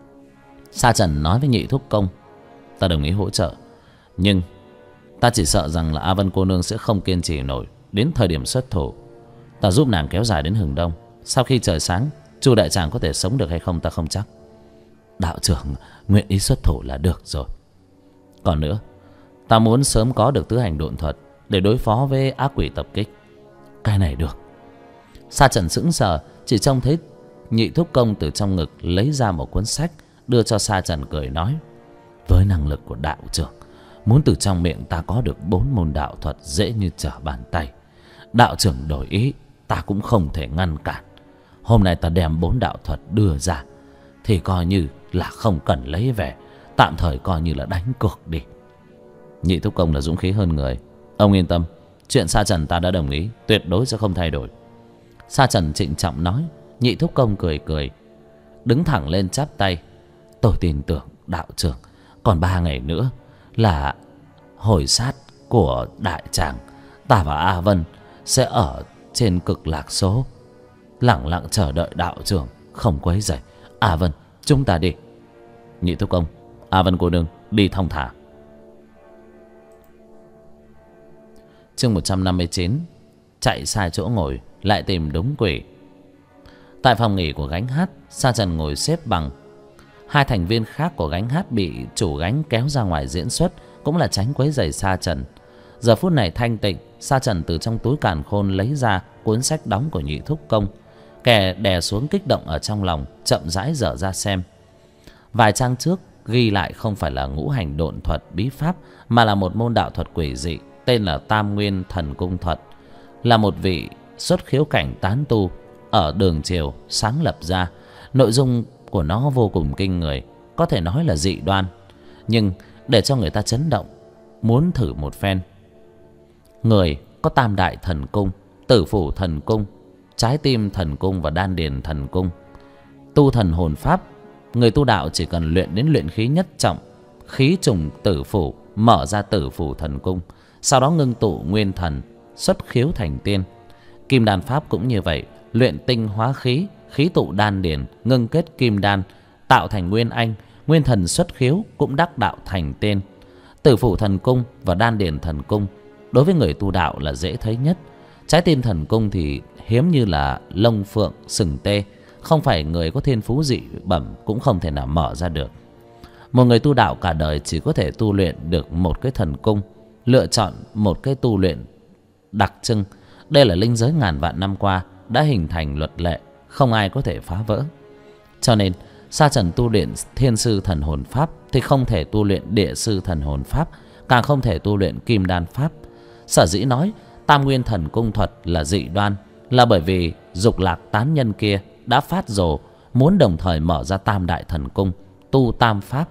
Sa Trần nói với Nhị Thúc Công. Ta đồng ý hỗ trợ, nhưng ta chỉ sợ rằng là A Vân cô nương sẽ không kiên trì nổi đến thời điểm xuất thủ. Ta giúp nàng kéo dài đến hừng đông. Sau khi trời sáng, Chu đại tràng có thể sống được hay không ta không chắc. Đạo trưởng nguyện ý xuất thủ là được rồi. Còn nữa, ta muốn sớm có được tứ hành độn thuật để đối phó với ác quỷ tập kích. Cái này được. Sa Trần sững sờ, chỉ trông thấy Nhị Thúc Công từ trong ngực lấy ra một cuốn sách đưa cho Sa Trần, cười nói. Với năng lực của đạo trưởng, muốn từ trong miệng ta có được 4 môn đạo thuật dễ như trở bàn tay. Đạo trưởng đổi ý, ta cũng không thể ngăn cản. Hôm nay ta đem 4 đạo thuật đưa ra thì coi như là không cần lấy về, tạm thời coi như là đánh cược đi. Nhị Thúc Công là dũng khí hơn người, ông yên tâm, chuyện Sa Trần ta đã đồng ý, tuyệt đối sẽ không thay đổi. Sa Trần trịnh trọng nói. Nhị Thúc Công cười cười, đứng thẳng lên chắp tay. Tôi tin tưởng đạo trưởng, còn 3 ngày nữa là hồi sát của đại tràng. Ta và A Vân sẽ ở trên cực lạc số, lặng lặng chờ đợi đạo trưởng, không quấy rầy. A Vân, chúng ta đi. Nhị Thúc Công, A Vân cô nương đi thong thả. Chương 159. Chạy sai chỗ ngồi lại tìm đúng quỷ. Tại phòng nghỉ của gánh hát, Sa Trần ngồi xếp bằng. 2 thành viên khác của gánh hát bị chủ gánh kéo ra ngoài diễn xuất, cũng là tránh quấy rầy Sa Trần. Giờ phút này thanh tịnh, Sa Trần từ trong túi càn khôn lấy ra cuốn sách đóng của Nhị Thúc Công. Kẻ đè xuống kích động ở trong lòng, chậm rãi dở ra xem. Vài trang trước ghi lại không phải là ngũ hành độn thuật bí pháp, mà là một môn đạo thuật quỷ dị tên là Tam Nguyên Thần Cung Thuật, là một vị xuất khiếu cảnh tán tu ở Đường Triều sáng lập ra. Nội dung của nó vô cùng kinh người, có thể nói là dị đoan, nhưng để cho người ta chấn động, muốn thử một phen. Người có Tam Đại Thần Cung, Tử Phủ Thần Cung, Trái Tim Thần Cung và Đan Điền Thần Cung. Tu thần hồn pháp, người tu đạo chỉ cần luyện đến luyện khí nhất trọng, khí trùng tử phủ, mở ra Tử Phủ Thần Cung, sau đó ngưng tụ nguyên thần, xuất khiếu thành tiên. Kim đan pháp cũng như vậy, luyện tinh hóa khí, khí tụ đan điền, ngưng kết kim đan, tạo thành nguyên anh, nguyên thần xuất khiếu cũng đắc đạo thành tiên. Tử Phủ Thần Cung và Đan Điền Thần Cung đối với người tu đạo là dễ thấy nhất. Trái Tim Thần Cung thì hiếm như là lông phượng sừng tê, không phải người có thiên phú dị bẩm cũng không thể nào mở ra được. Một người tu đạo cả đời chỉ có thể tu luyện được một cái thần cung, lựa chọn một cái tu luyện đặc trưng. Đây là linh giới ngàn vạn năm qua đã hình thành luật lệ, không ai có thể phá vỡ. Cho nên Sa Trần tu luyện Thiên Sư Thần Hồn Pháp thì không thể tu luyện Địa Sư Thần Hồn Pháp, càng không thể tu luyện Kim Đan Pháp. Sở dĩ nói Tam Nguyên Thần Cung Thuật là dị đoan là bởi vì Dục Lạc tán nhân kia đã phát rồ muốn đồng thời mở ra Tam Đại Thần Cung, tu Tam Pháp,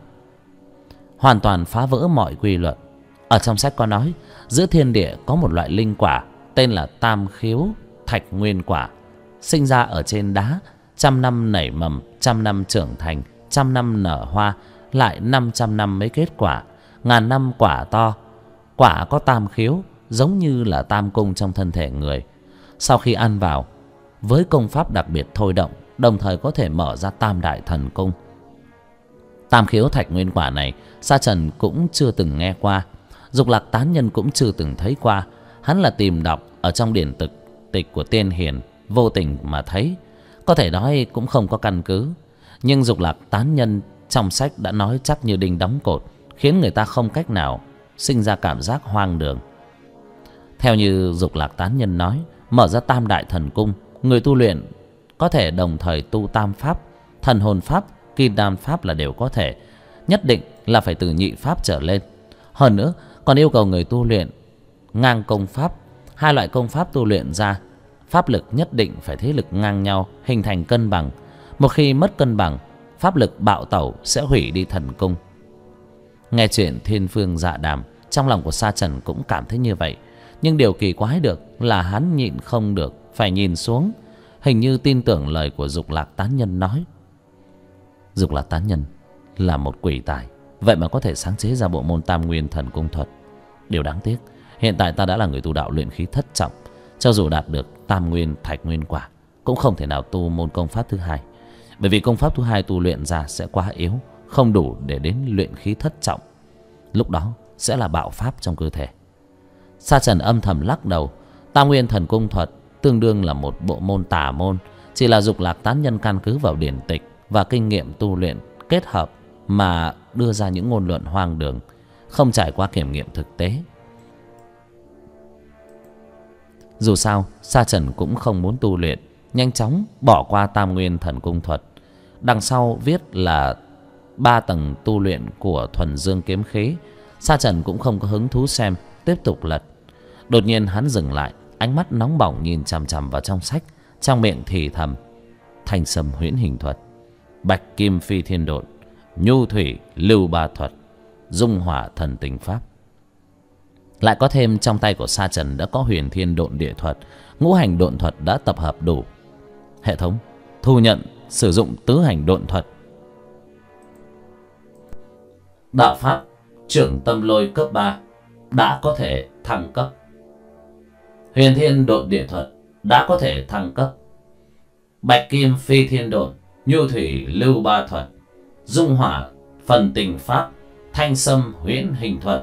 hoàn toàn phá vỡ mọi quy luật. Ở trong sách có nói, giữa thiên địa có một loại linh quả tên là Tam Khiếu Thạch Nguyên Quả, sinh ra ở trên đá, trăm năm nảy mầm, trăm năm trưởng thành, trăm năm nở hoa, lại 500 năm mới kết quả. Ngàn năm quả to. Quả có tam khiếu, giống như là tam cung trong thân thể người. Sau khi ăn vào, với công pháp đặc biệt thôi động, đồng thời có thể mở ra tam đại thần cung. Tam khiếu thạch nguyên quả này Sa Trần cũng chưa từng nghe qua, Dục Lạc tán nhân cũng chưa từng thấy qua. Hắn là tìm đọc ở trong điển tịch của tiên hiền, vô tình mà thấy, có thể nói cũng không có căn cứ. Nhưng Dục Lạc tán nhân trong sách đã nói chắc như đinh đóng cột, khiến người ta không cách nào sinh ra cảm giác hoang đường. Theo như Dục Lạc tán nhân nói, mở ra tam đại thần cung, người tu luyện có thể đồng thời tu tam pháp, thần hồn pháp, kim đan pháp là đều có thể. Nhất định là phải từ nhị pháp trở lên. Hơn nữa còn yêu cầu người tu luyện ngang công pháp. Hai loại công pháp tu luyện ra, pháp lực nhất định phải thế lực ngang nhau, hình thành cân bằng. Một khi mất cân bằng, pháp lực bạo tẩu sẽ hủy đi thần cung. Nghe chuyện thiên phương dạ đàm, trong lòng của Sa Trần cũng cảm thấy như vậy. Nhưng điều kỳ quái được là hắn nhịn không được phải nhìn xuống, hình như tin tưởng lời của Dục Lạc tán nhân nói. Dục Lạc tán nhân là một quỷ tài, vậy mà có thể sáng chế ra bộ môn Tam Nguyên Thần Cung Thuật. Điều đáng tiếc, hiện tại ta đã là người tu đạo luyện khí thất trọng, cho dù đạt được Tam Nguyên Thạch Nguyên quả cũng không thể nào tu môn công pháp thứ hai, bởi vì công pháp thứ hai tu luyện ra sẽ quá yếu, không đủ để đến luyện khí thất trọng. Lúc đó sẽ là bạo pháp trong cơ thể. Sa Trần âm thầm lắc đầu. Tam Nguyên Thần Cung Thuật tương đương là một bộ môn tà môn, chỉ là Dục Lạc tán nhân căn cứ vào điển tịch và kinh nghiệm tu luyện kết hợp mà đưa ra những ngôn luận hoang đường, không trải qua kiểm nghiệm thực tế. Dù sao, Sa Trần cũng không muốn tu luyện, nhanh chóng bỏ qua Tam Nguyên Thần Cung Thuật. Đằng sau viết là 3 tầng tu luyện của thuần dương kiếm khí. Sa Trần cũng không có hứng thú xem, tiếp tục lật. Đột nhiên hắn dừng lại, ánh mắt nóng bỏng nhìn chằm chằm vào trong sách, trong miệng thì thầm: Thanh Sâm Huyễn Hình Thuật, Bạch Kim Phi Thiên Độn, Nhu Thủy Lưu Ba Thuật, Dung Hỏa Thần Tình Pháp. Lại có thêm trong tay của Sa Trần đã có Huyền Thiên Độn Địa Thuật, Ngũ Hành Độn Thuật đã tập hợp đủ. Hệ thống thu nhận sử dụng Tứ Hành Độn Thuật. Đạo pháp Trưởng Tâm Lôi cấp 3 đã có thể thăng cấp. Huyền Thiên Độn Địa Thuật đã có thể thăng cấp. Bạch Kim Phi Thiên Độn, Nhu Thủy Lưu Ba Thuật, Dung Hỏa Phần Tình Pháp, Thanh Sâm Huyễn Hình Thuật.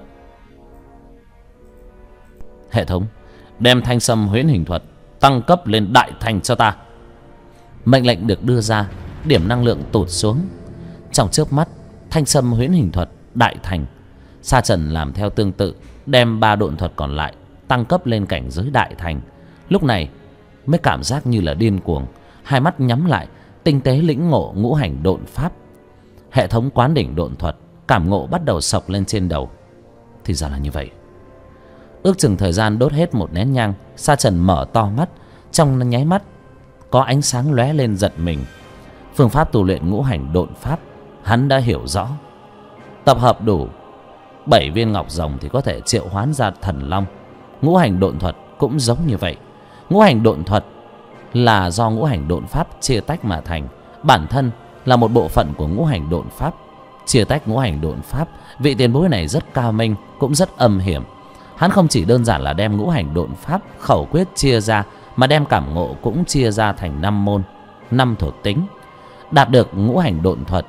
Hệ thống đem Thanh Sâm Huyễn Hình Thuật tăng cấp lên đại thành cho ta. Mệnh lệnh được đưa ra, điểm năng lượng tụt xuống. Trong chớp mắt, Thanh Sâm Huyễn Hình Thuật đại thành. Sa Trần làm theo tương tự, đem 3 độn thuật còn lại tăng cấp lên cảnh giới đại thành. Lúc này mới cảm giác như là điên cuồng, hai mắt nhắm lại, tinh tế lĩnh ngộ ngũ hành độn pháp. Hệ thống quán đỉnh độn thuật, cảm ngộ bắt đầu sộc lên trên đầu. Thì ra là như vậy. Ước chừng thời gian đốt hết 1 nén nhang, Sa Trần mở to mắt, trong nháy mắt có ánh sáng lóe lên giật mình. Phương pháp tu luyện ngũ hành độn pháp hắn đã hiểu rõ. Tập hợp đủ 7 viên ngọc rồng thì có thể triệu hoán ra thần long. Ngũ hành độn thuật cũng giống như vậy. Ngũ hành độn thuật là do ngũ hành độn pháp chia tách mà thành, bản thân là một bộ phận của ngũ hành độn pháp. Chia tách ngũ hành độn pháp, vị tiền bối này rất cao minh, cũng rất âm hiểm. Hắn không chỉ đơn giản là đem ngũ hành độn pháp khẩu quyết chia ra, mà đem cảm ngộ cũng chia ra thành 5 môn, 5 thuộc tính. Đạt được ngũ hành độn thuật,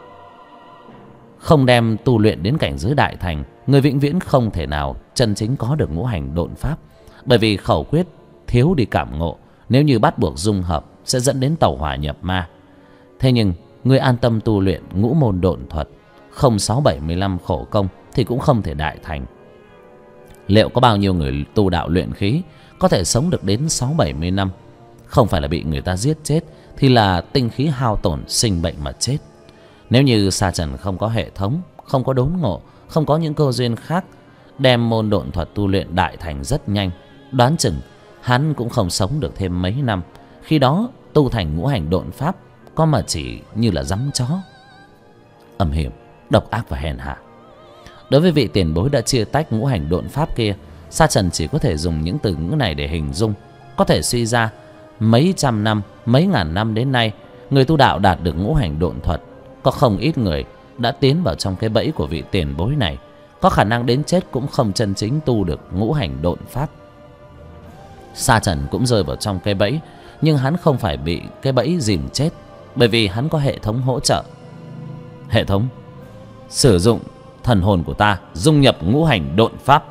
không đem tu luyện đến cảnh giới đại thành, người vĩnh viễn không thể nào chân chính có được ngũ hành độn pháp. Bởi vì khẩu quyết thiếu đi cảm ngộ, nếu như bắt buộc dung hợp sẽ dẫn đến tẩu hỏa nhập ma. Thế nhưng người an tâm tu luyện ngũ môn độn thuật, không 6-75 khổ công thì cũng không thể đại thành. Liệu có bao nhiêu người tu đạo luyện khí có thể sống được đến 6-70 năm? Không phải là bị người ta giết chết, thì là tinh khí hao tổn sinh bệnh mà chết. Nếu như Sa Trần không có hệ thống, không có đốn ngộ, không có những cơ duyên khác, đem môn độn thuật tu luyện đại thành rất nhanh, đoán chừng hắn cũng không sống được thêm mấy năm. Khi đó tu thành ngũ hành độn pháp có mà chỉ như là giấm chó. Âm hiểm, độc ác và hèn hạ. Đối với vị tiền bối đã chia tách ngũ hành độn pháp kia, Sa Trần chỉ có thể dùng những từ ngữ này để hình dung. Có thể suy ra mấy trăm năm, mấy ngàn năm đến nay, người tu đạo đạt được ngũ hành độn thuật, có không ít người đã tiến vào trong cái bẫy của vị tiền bối này, có khả năng đến chết cũng không chân chính tu được ngũ hành độn pháp. Sa Trần cũng rơi vào trong cái bẫy, nhưng hắn không phải bị cái bẫy dìm chết, bởi vì hắn có hệ thống hỗ trợ. Hệ thống sử dụng thần hồn của ta dung nhập ngũ hành độn pháp.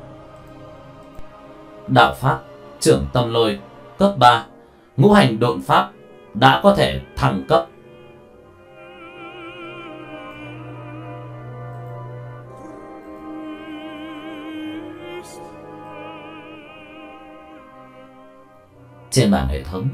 Đạo pháp trưởng tâm lôi cấp 3, ngũ hành độn pháp đã có thể thăng cấp. Trên bảng hệ thống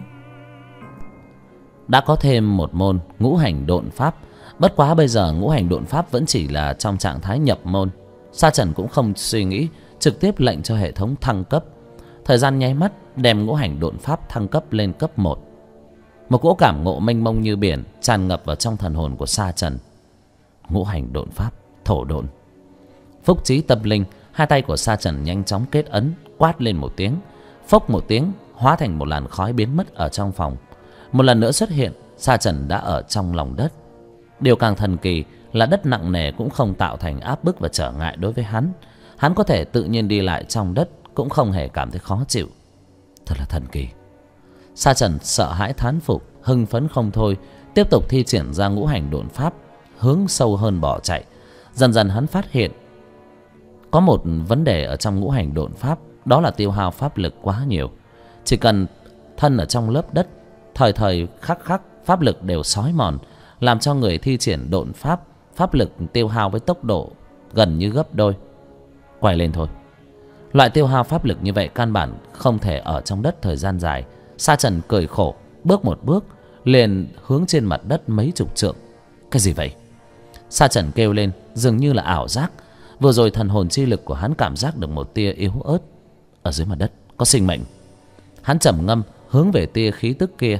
đã có thêm một môn ngũ hành độn pháp. Bất quá bây giờ ngũ hành độn pháp vẫn chỉ là trong trạng thái nhập môn. Sa Trần cũng không suy nghĩ, trực tiếp lệnh cho hệ thống thăng cấp. Thời gian nháy mắt đem ngũ hành độn pháp thăng cấp lên cấp 1. Một cỗ cảm ngộ mênh mông như biển tràn ngập vào trong thần hồn của Sa Trần. Ngũ hành độn pháp, thổ độn, phúc trí tâm linh. Hai tay của Sa Trần nhanh chóng kết ấn, quát lên một tiếng, phốc một tiếng, hóa thành một làn khói biến mất ở trong phòng. Một lần nữa xuất hiện, Sa Trần đã ở trong lòng đất. Điều càng thần kỳ là đất nặng nề cũng không tạo thành áp bức và trở ngại đối với hắn. Hắn có thể tự nhiên đi lại trong đất, cũng không hề cảm thấy khó chịu. Thật là thần kỳ. Sa Trần sợ hãi thán phục, hưng phấn không thôi, tiếp tục thi triển ra ngũ hành độn pháp, hướng sâu hơn bỏ chạy. Dần dần hắn phát hiện có một vấn đề ở trong ngũ hành độn pháp, đó là tiêu hao pháp lực quá nhiều. Chỉ cần thân ở trong lớp đất, thời thời khắc khắc pháp lực đều xói mòn, làm cho người thi triển độn pháp, pháp lực tiêu hao với tốc độ gần như gấp đôi. Quay lên thôi. Loại tiêu hao pháp lực như vậy căn bản không thể ở trong đất thời gian dài. Sa Trần cười khổ, bước một bước liền hướng trên mặt đất mấy chục trượng. Cái gì vậy? Sa Trần kêu lên, dường như là ảo giác. Vừa rồi thần hồn chi lực của hắn cảm giác được một tia yếu ớt. Ở dưới mặt đất có sinh mệnh. Hắn trầm ngâm hướng về tia khí tức kia.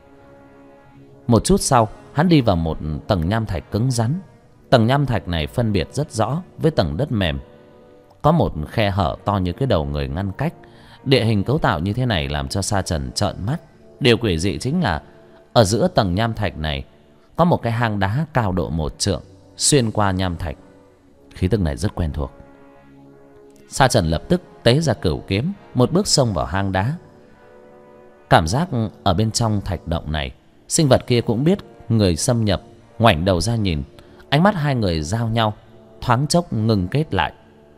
Một chút sau, hắn đi vào một tầng nham thạch cứng rắn. Tầng nham thạch này phân biệt rất rõ với tầng đất mềm. Có một khe hở to như cái đầu người ngăn cách. Địa hình cấu tạo như thế này làm cho Sa Trần trợn mắt. Điều quỷ dị chính là ở giữa tầng nham thạch này có một cái hang đá cao độ 1 trượng xuyên qua nham thạch. Khí tức này rất quen thuộc. Sa Trần lập tức tế ra cửu kiếm, một bước xông vào hang đá. Cảm giác ở bên trong thạch động này, sinh vật kia cũng biết người xâm nhập, ngoảnh đầu ra nhìn. Ánh mắt hai người giao nhau, thoáng chốc ngừng kết lại.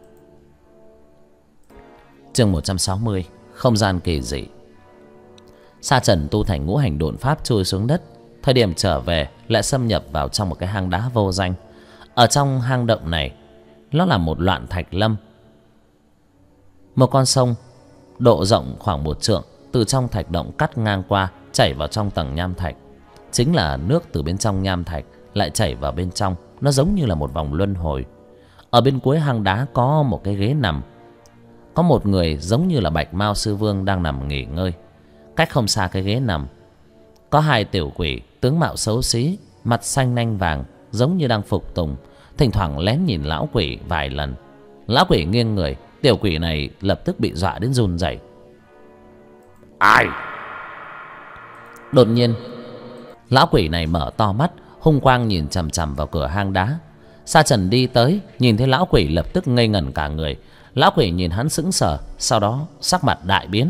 Chương 160, không gian kỳ dị. Sa Trần tu thành ngũ hành độn pháp chui xuống đất. Thời điểm trở về lại xâm nhập vào trong một cái hang đá vô danh. Ở trong hang động này, nó là một loạn thạch lâm. Một con sông độ rộng khoảng 1 trượng từ trong thạch động cắt ngang qua, chảy vào trong tầng nham thạch. Chính là nước từ bên trong nham thạch lại chảy vào bên trong. Nó giống như là một vòng luân hồi. Ở bên cuối hang đá có một cái ghế nằm. Có một người giống như là Bạch Mao Sư Vương đang nằm nghỉ ngơi. Cách không xa cái ghế nằm có 2 tiểu quỷ tướng mạo xấu xí, mặt xanh nanh vàng, giống như đang phục tùng, thỉnh thoảng lén nhìn lão quỷ vài lần. Lão quỷ nghiêng người, tiểu quỷ này lập tức bị dọa đến run rẩy. Ai? Đột nhiên lão quỷ này mở to mắt, hung quang nhìn chằm chằm vào cửa hang đá. Sa Trần đi tới, nhìn thấy lão quỷ lập tức ngây ngẩn cả người. Lão quỷ nhìn hắn sững sờ, sau đó sắc mặt đại biến.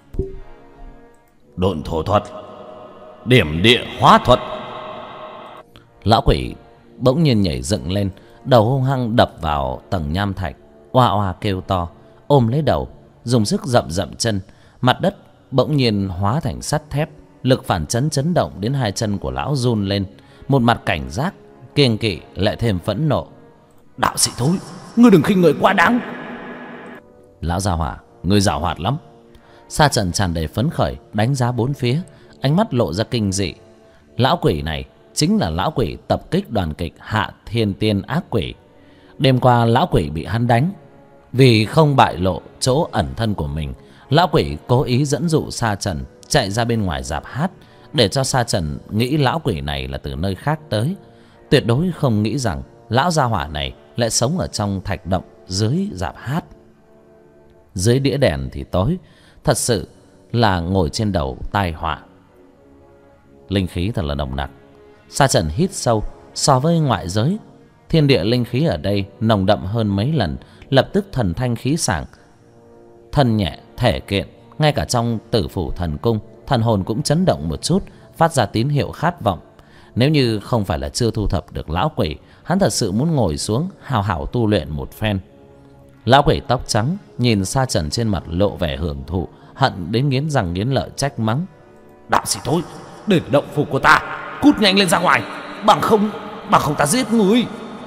Độn thổ thuật, điểm địa hóa thuật. Lão quỷ bỗng nhiên nhảy dựng lên, đầu hung hăng đập vào tầng nham thạch, oa oa kêu to, ôm lấy đầu, dùng sức dậm dậm chân. Mặt đất bỗng nhiên hóa thành sắt thép, lực phản chấn chấn động đến 2 chân của lão run lên. Một mặt cảnh giác, kiêng kỵ lại thêm phẫn nộ. Đạo sĩ thối, ngươi đừng khinh người quá đáng. Lão già hỏa, ngươi giàu hoạt lắm. Sa Trần tràn đầy phấn khởi đánh giá bốn phía, ánh mắt lộ ra kinh dị. Lão quỷ này chính là lão quỷ tập kích đoàn kịch Hạ Thiên Tiên ác quỷ. Đêm qua lão quỷ bị hắn đánh. Vì không bại lộ chỗ ẩn thân của mình, lão quỷ cố ý dẫn dụ Sa Trần chạy ra bên ngoài rạp hát, để cho Sa Trần nghĩ lão quỷ này là từ nơi khác tới. Tuyệt đối không nghĩ rằng lão gia hỏa này lại sống ở trong thạch động dưới rạp hát. Dưới đĩa đèn thì tối, thật sự là ngồi trên đầu tai họa. Linh khí thật là nồng nặc. Sa Trần hít sâu. So với ngoại giới, thiên địa linh khí ở đây nồng đậm hơn mấy lần. Lập tức thần thanh khí sảng, thân nhẹ thể kiện. Ngay cả trong Tử Phủ Thần Cung, thần hồn cũng chấn động một chút, phát ra tín hiệu khát vọng. Nếu như không phải là chưa thu thập được lão quỷ, hắn thật sự muốn ngồi xuống hào hảo tu luyện một phen. Lão quỷ tóc trắng nhìn Sa Trần trên mặt lộ vẻ hưởng thụ, hận đến nghiến răng nghiến lợi trách mắng: đạo sĩ thôi, để động phủ của ta, cút nhanh lên ra ngoài, bằng không ta giết ngươi.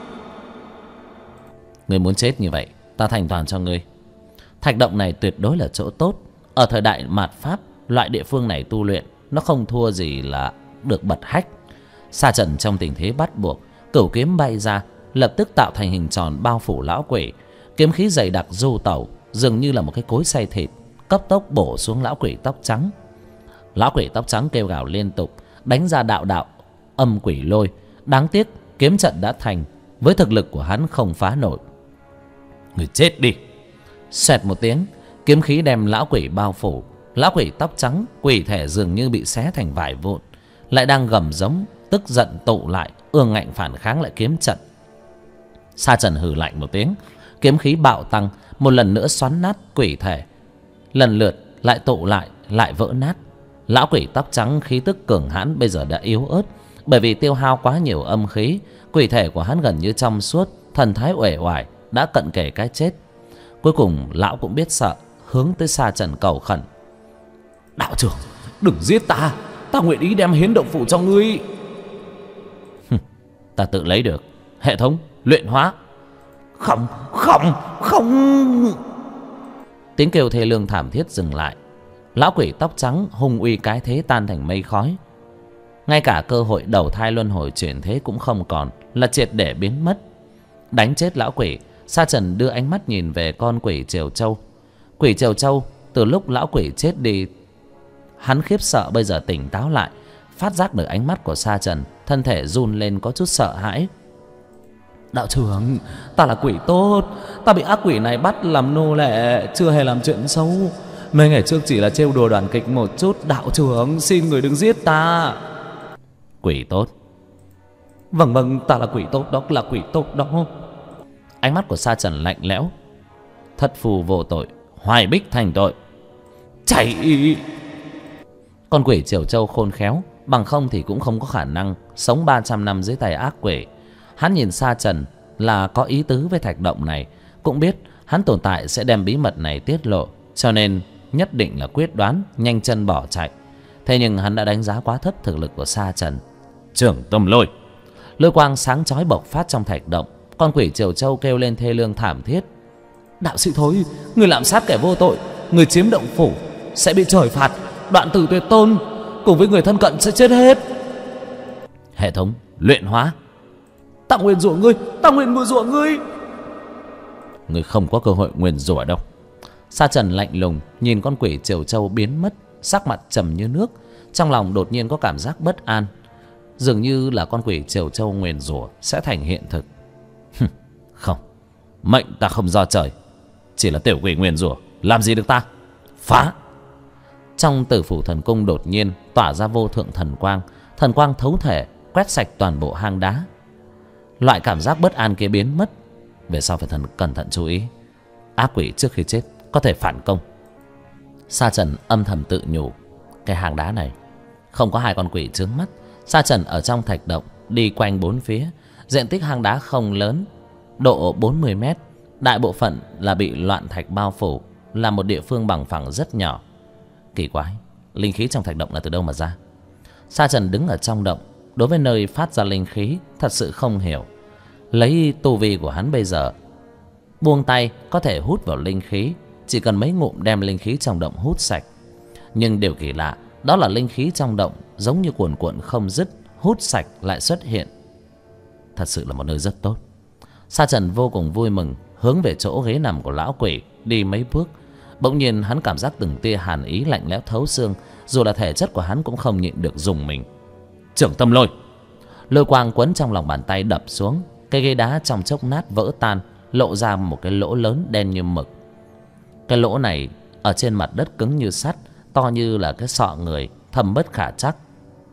Ngươi muốn chết như vậy, ta thành toàn cho ngươi. Thạch động này tuyệt đối là chỗ tốt. Ở thời đại mạt Pháp, loại địa phương này tu luyện nó không thua gì là được bật hách. Sa Trần trong tình thế bắt buộc, cửu kiếm bay ra, lập tức tạo thành hình tròn bao phủ lão quỷ. Kiếm khí dày đặc du tẩu, dường như là một cái cối xay thịt, cấp tốc bổ xuống lão quỷ tóc trắng. Lão quỷ tóc trắng kêu gào liên tục, đánh ra đạo đạo âm quỷ lôi. Đáng tiếc kiếm trận đã thành, với thực lực của hắn không phá nổi. Người chết đi! Xoẹt một tiếng, kiếm khí đem lão quỷ bao phủ. Lão quỷ tóc trắng quỷ thể dường như bị xé thành vải vụn, lại đang gầm giống, tức giận tụ lại, ương ngạnh phản kháng lại kiếm trận. Sa Trần hừ lạnh một tiếng, kiếm khí bạo tăng, một lần nữa xoắn nát quỷ thể, lần lượt lại tụ lại, lại vỡ nát. Lão quỷ tóc trắng khí tức cường hãn bây giờ đã yếu ớt, bởi vì tiêu hao quá nhiều âm khí. Quỷ thể của hắn gần như trong suốt, thần thái uể oải, đã cận kề cái chết. Cuối cùng lão cũng biết sợ, hướng tới Sa Trần cầu khẩn: đạo trưởng, đừng giết ta, ta nguyện ý đem hiến động phủ cho ngươi. Ta tự lấy được. Hệ thống luyện hóa. Không. Tiếng kêu thê lương thảm thiết dừng lại. Lão quỷ tóc trắng hung uy cái thế tan thành mây khói. Ngay cả cơ hội đầu thai luân hồi chuyển thế cũng không còn, là triệt để biến mất. Đánh chết lão quỷ, Sa Trần đưa ánh mắt nhìn về con quỷ Triều Châu. Quỷ Triều Châu từ lúc lão quỷ chết đi, hắn khiếp sợ bây giờ tỉnh táo lại, phát giác được ánh mắt của Sa Trần, thân thể run lên có chút sợ hãi. Đạo trưởng, ta là quỷ tốt, ta bị ác quỷ này bắt làm nô lệ, chưa hề làm chuyện xấu. Mấy ngày trước chỉ là trêu đùa đoàn kịch một chút. Đạo trưởng, xin người đừng giết ta. Quỷ tốt? Vâng, ta là quỷ tốt đó, là quỷ tốt đó. Ánh mắt của Sa Trần lạnh lẽo: thất phù vô tội, hoài bích thành tội. Chạy! Con quỷ Triều Châu khôn khéo, bằng không thì cũng không có khả năng sống 300 năm dưới tay ác quỷ. Hắn nhìn Sa Trần là có ý tứ với thạch động này, cũng biết hắn tồn tại sẽ đem bí mật này tiết lộ, cho nên nhất định là quyết đoán nhanh chân bỏ chạy. Thế nhưng hắn đã đánh giá quá thấp thực lực của Sa Trần. Trưởng tâm lôi! Lôi quang sáng chói bộc phát trong thạch động. Con quỷ Triều Châu kêu lên thê lương thảm thiết: đạo sĩ thối, người lạm sát kẻ vô tội, người chiếm động phủ sẽ bị trời phạt, đoạn tử tuyệt tôn, cùng với người thân cận sẽ chết hết. Hệ thống luyện hóa. Ta nguyền rủa ngươi, ta nguyền rủa ngươi. Ngươi không có cơ hội nguyền rủa đâu. Sa Trần lạnh lùng nhìn con quỷ Triều Châu biến mất, sắc mặt trầm như nước. Trong lòng đột nhiên có cảm giác bất an, dường như là con quỷ Triều Châu nguyền rủa sẽ thành hiện thực. Không, mệnh ta không do trời, chỉ là tiểu quỷ nguyền rủa làm gì được ta. Phá! Trong Tử Phủ Thần Cung đột nhiên tỏa ra vô thượng thần quang. Thần quang thấu thể quét sạch toàn bộ hang đá. Loại cảm giác bất an kia biến mất. Về sau phải cẩn thận chú ý, ác quỷ trước khi chết có thể phản công. Sa Trần âm thầm tự nhủ, cái hang đá này không có hai con quỷ chướng mắt. Sa Trần ở trong thạch động đi quanh bốn phía. Diện tích hang đá không lớn, độ 40 mét. Đại bộ phận là bị loạn thạch bao phủ, là một địa phương bằng phẳng rất nhỏ. Kỳ quái, linh khí trong thạch động là từ đâu mà ra? Sa Trần đứng ở trong động, đối với nơi phát ra linh khí thật sự không hiểu. Lấy tu vi của hắn bây giờ, buông tay có thể hút vào linh khí, chỉ cần mấy ngụm đem linh khí trong động hút sạch. Nhưng điều kỳ lạ đó là linh khí trong động giống như cuồn cuộn không dứt, hút sạch lại xuất hiện. Thật sự là một nơi rất tốt. Sa Trần vô cùng vui mừng, hướng về chỗ ghế nằm của lão quỷ đi mấy bước. Bỗng nhiên hắn cảm giác từng tia hàn ý lạnh lẽo thấu xương, dù là thể chất của hắn cũng không nhịn được dùng mình. Trưởng tâm lôi! Lôi quang quấn trong lòng bàn tay đập xuống. Cây ghế đá trong chốc nát vỡ tan, lộ ra một cái lỗ lớn đen như mực. Cái lỗ này ở trên mặt đất cứng như sắt, to như là cái sọ người, thâm bất khả trắc.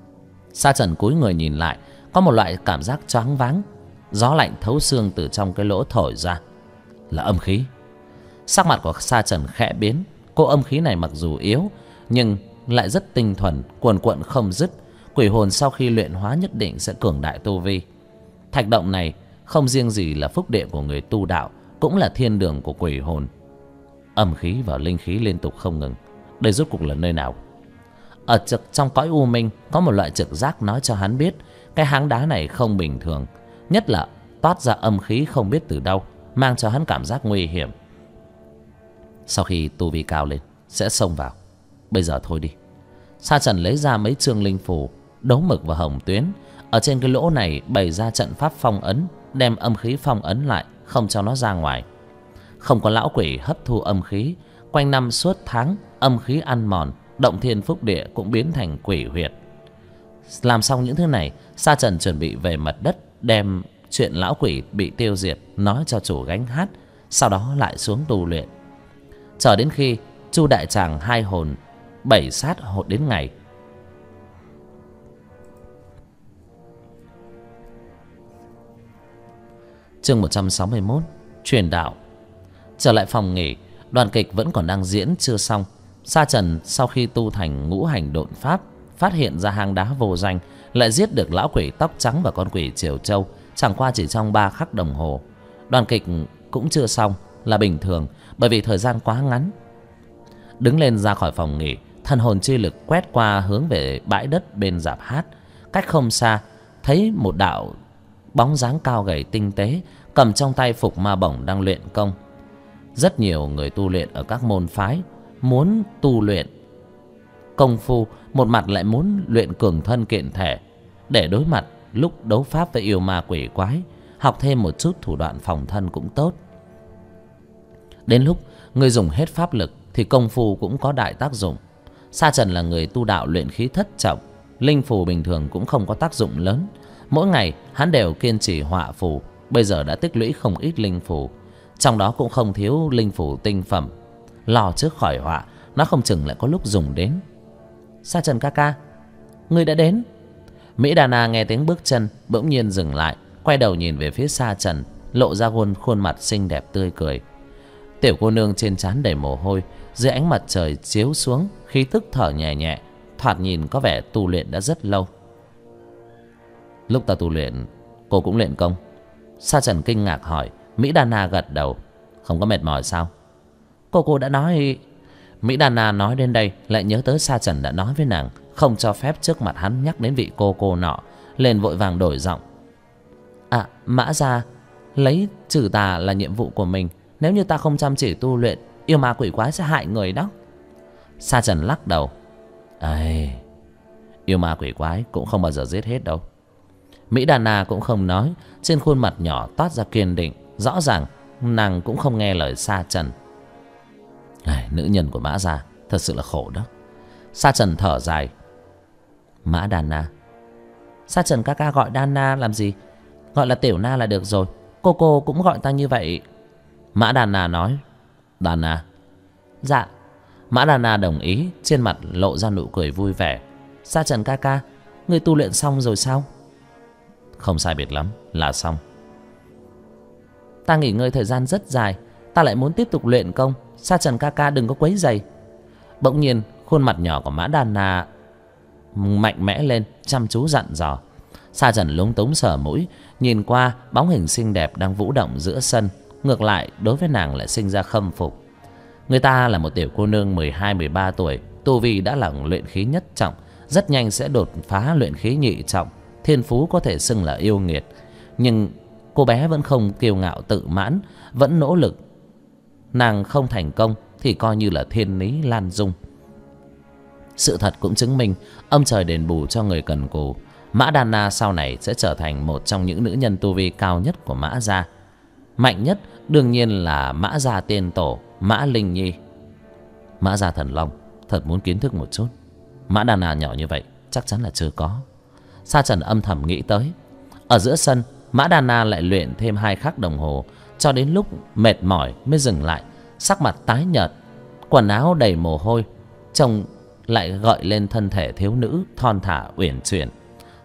Sa Trần cúi người nhìn lại, có một loại cảm giác choáng váng, gió lạnh thấu xương từ trong cái lỗ thổi ra. Là âm khí. Sắc mặt của Sa Trần khẽ biến. Cô âm khí này mặc dù yếu nhưng lại rất tinh thuần, cuồn cuộn không dứt. Quỷ hồn sau khi luyện hóa nhất định sẽ cường đại tu vi. Thạch động này không riêng gì là phúc địa của người tu đạo, cũng là thiên đường của quỷ hồn. Âm khí và linh khí liên tục không ngừng. Đây rốt cuộc là nơi nào? Ở trong cõi u minh có một loại trực giác nói cho hắn biết cái hang đá này không bình thường, nhất là toát ra âm khí không biết từ đâu, mang cho hắn cảm giác nguy hiểm. Sau khi tu vi cao lên sẽ xông vào. Bây giờ thôi đi. Sa Trần lấy ra mấy chương linh phù, đấu mực và hồng tuyến, ở trên cái lỗ này bày ra trận pháp phong ấn, đem âm khí phong ấn lại, không cho nó ra ngoài. Không có lão quỷ hấp thu âm khí, quanh năm suốt tháng âm khí ăn mòn, động thiên phúc địa cũng biến thành quỷ huyệt. Làm xong những thứ này, Sa Trần chuẩn bị về mặt đất, đem chuyện lão quỷ bị tiêu diệt nói cho chủ gánh hát, sau đó lại xuống tu luyện. Chờ đến khi Chu đại tràng hai hồn bảy sát hồn đến ngày. Chương 161 truyền đạo. Trở lại phòng nghỉ, đoàn kịch vẫn còn đang diễn chưa xong. Sa Trần sau khi tu thành ngũ hành độn pháp, phát hiện ra hang đá vô danh, lại giết được lão quỷ tóc trắng và con quỷ Triều Châu, chẳng qua chỉ trong 3 khắc đồng hồ. Đoàn kịch cũng chưa xong là bình thường, bởi vì thời gian quá ngắn. Đứng lên ra khỏi phòng nghỉ, thần hồn chi lực quét qua hướng về bãi đất bên rạp hát. Cách không xa, thấy một đạo bóng dáng cao gầy tinh tế, cầm trong tay phục ma bổng đang luyện công. Rất nhiều người tu luyện ở các môn phái muốn tu luyện công phu, một mặt lại muốn luyện cường thân kiện thể để đối mặt lúc đấu pháp với yêu ma quỷ quái, học thêm một chút thủ đoạn phòng thân cũng tốt. Đến lúc người dùng hết pháp lực thì công phu cũng có đại tác dụng. Sa Trần là người tu đạo luyện khí thất trọng, linh phù bình thường cũng không có tác dụng lớn. Mỗi ngày hắn đều kiên trì họa phù, bây giờ đã tích lũy không ít linh phù, trong đó cũng không thiếu linh phù tinh phẩm. Lo trước khỏi họa, nó không chừng lại có lúc dùng đến. Sa Trần ca ca, ngươi đã đến. Mỹ Đà Na nghe tiếng bước chân bỗng nhiên dừng lại, quay đầu nhìn về phía Sa Trần, lộ ra khuôn mặt xinh đẹp tươi cười. Tiểu cô nương trên trán đầy mồ hôi, dưới ánh mặt trời chiếu xuống, khí tức thở nhẹ nhẹ, thoạt nhìn có vẻ tu luyện đã rất lâu. Lúc ta tu luyện, cô cũng luyện công? Sa Trần kinh ngạc hỏi. Mỹ Đà Na gật đầu. Không có mệt mỏi sao? Cô đã nói. Mỹ Đà Na nói đến đây lại nhớ tới Sa Trần đã nói với nàng không cho phép trước mặt hắn nhắc đến vị cô nọ, liền vội vàng đổi giọng. À, Mã gia, lấy trừ tà là nhiệm vụ của mình. Nếu như ta không chăm chỉ tu luyện, yêu ma quỷ quái sẽ hại người đó. Sa Trần lắc đầu. Ây, yêu ma quỷ quái cũng không bao giờ giết hết đâu. Mỹ Đà Na cũng không nói, trên khuôn mặt nhỏ toát ra kiên định, rõ ràng nàng cũng không nghe lời Sa Trần. Nữ nhân của Mã gia thật sự là khổ đó. Sa Trần thở dài. Mã Đà Na. Sa Trần ca ca gọi Đà Na làm gì? Gọi là Tiểu Na là được rồi. Cô cũng gọi ta như vậy. Mã Đà Na nói. Đà Na. Dạ. Mã Đà Na đồng ý, trên mặt lộ ra nụ cười vui vẻ. Sa Trần ca ca, ngươi tu luyện xong rồi sao? Không sai biệt lắm, là xong. Ta nghỉ ngơi thời gian rất dài, ta lại muốn tiếp tục luyện công. Sa Trần ca ca đừng có quấy rầy. Bỗng nhiên khuôn mặt nhỏ của Mã Đà Na mạnh mẽ lên, chăm chú dặn dò. Sa Trần lúng túng sờ mũi, nhìn qua bóng hình xinh đẹp đang vũ động giữa sân, ngược lại đối với nàng lại sinh ra khâm phục. Người ta là một tiểu cô nương 12-13 tuổi, tu vi đã là luyện khí nhất trọng, rất nhanh sẽ đột phá luyện khí nhị trọng, thiên phú có thể xưng là yêu nghiệt. Nhưng cô bé vẫn không kiêu ngạo tự mãn, vẫn nỗ lực. Nàng không thành công thì coi như là thiên lý lan dung. Sự thật cũng chứng minh ông trời đền bù cho người cần cù. Mã Đà Na sau này sẽ trở thành một trong những nữ nhân tu vi cao nhất của Mã gia. Mạnh nhất đương nhiên là Mã gia tiên tổ Mã Linh Nhi. Mã gia thần long thật muốn kiến thức một chút. Mã Đà Na nhỏ như vậy chắc chắn là chưa có. Sa Trần âm thầm nghĩ tới. Ở giữa sân, Mã Đà Na lại luyện thêm 2 khắc đồng hồ, cho đến lúc mệt mỏi mới dừng lại, sắc mặt tái nhợt, quần áo đầy mồ hôi, trông lại gợi lên thân thể thiếu nữ thon thả uyển chuyển.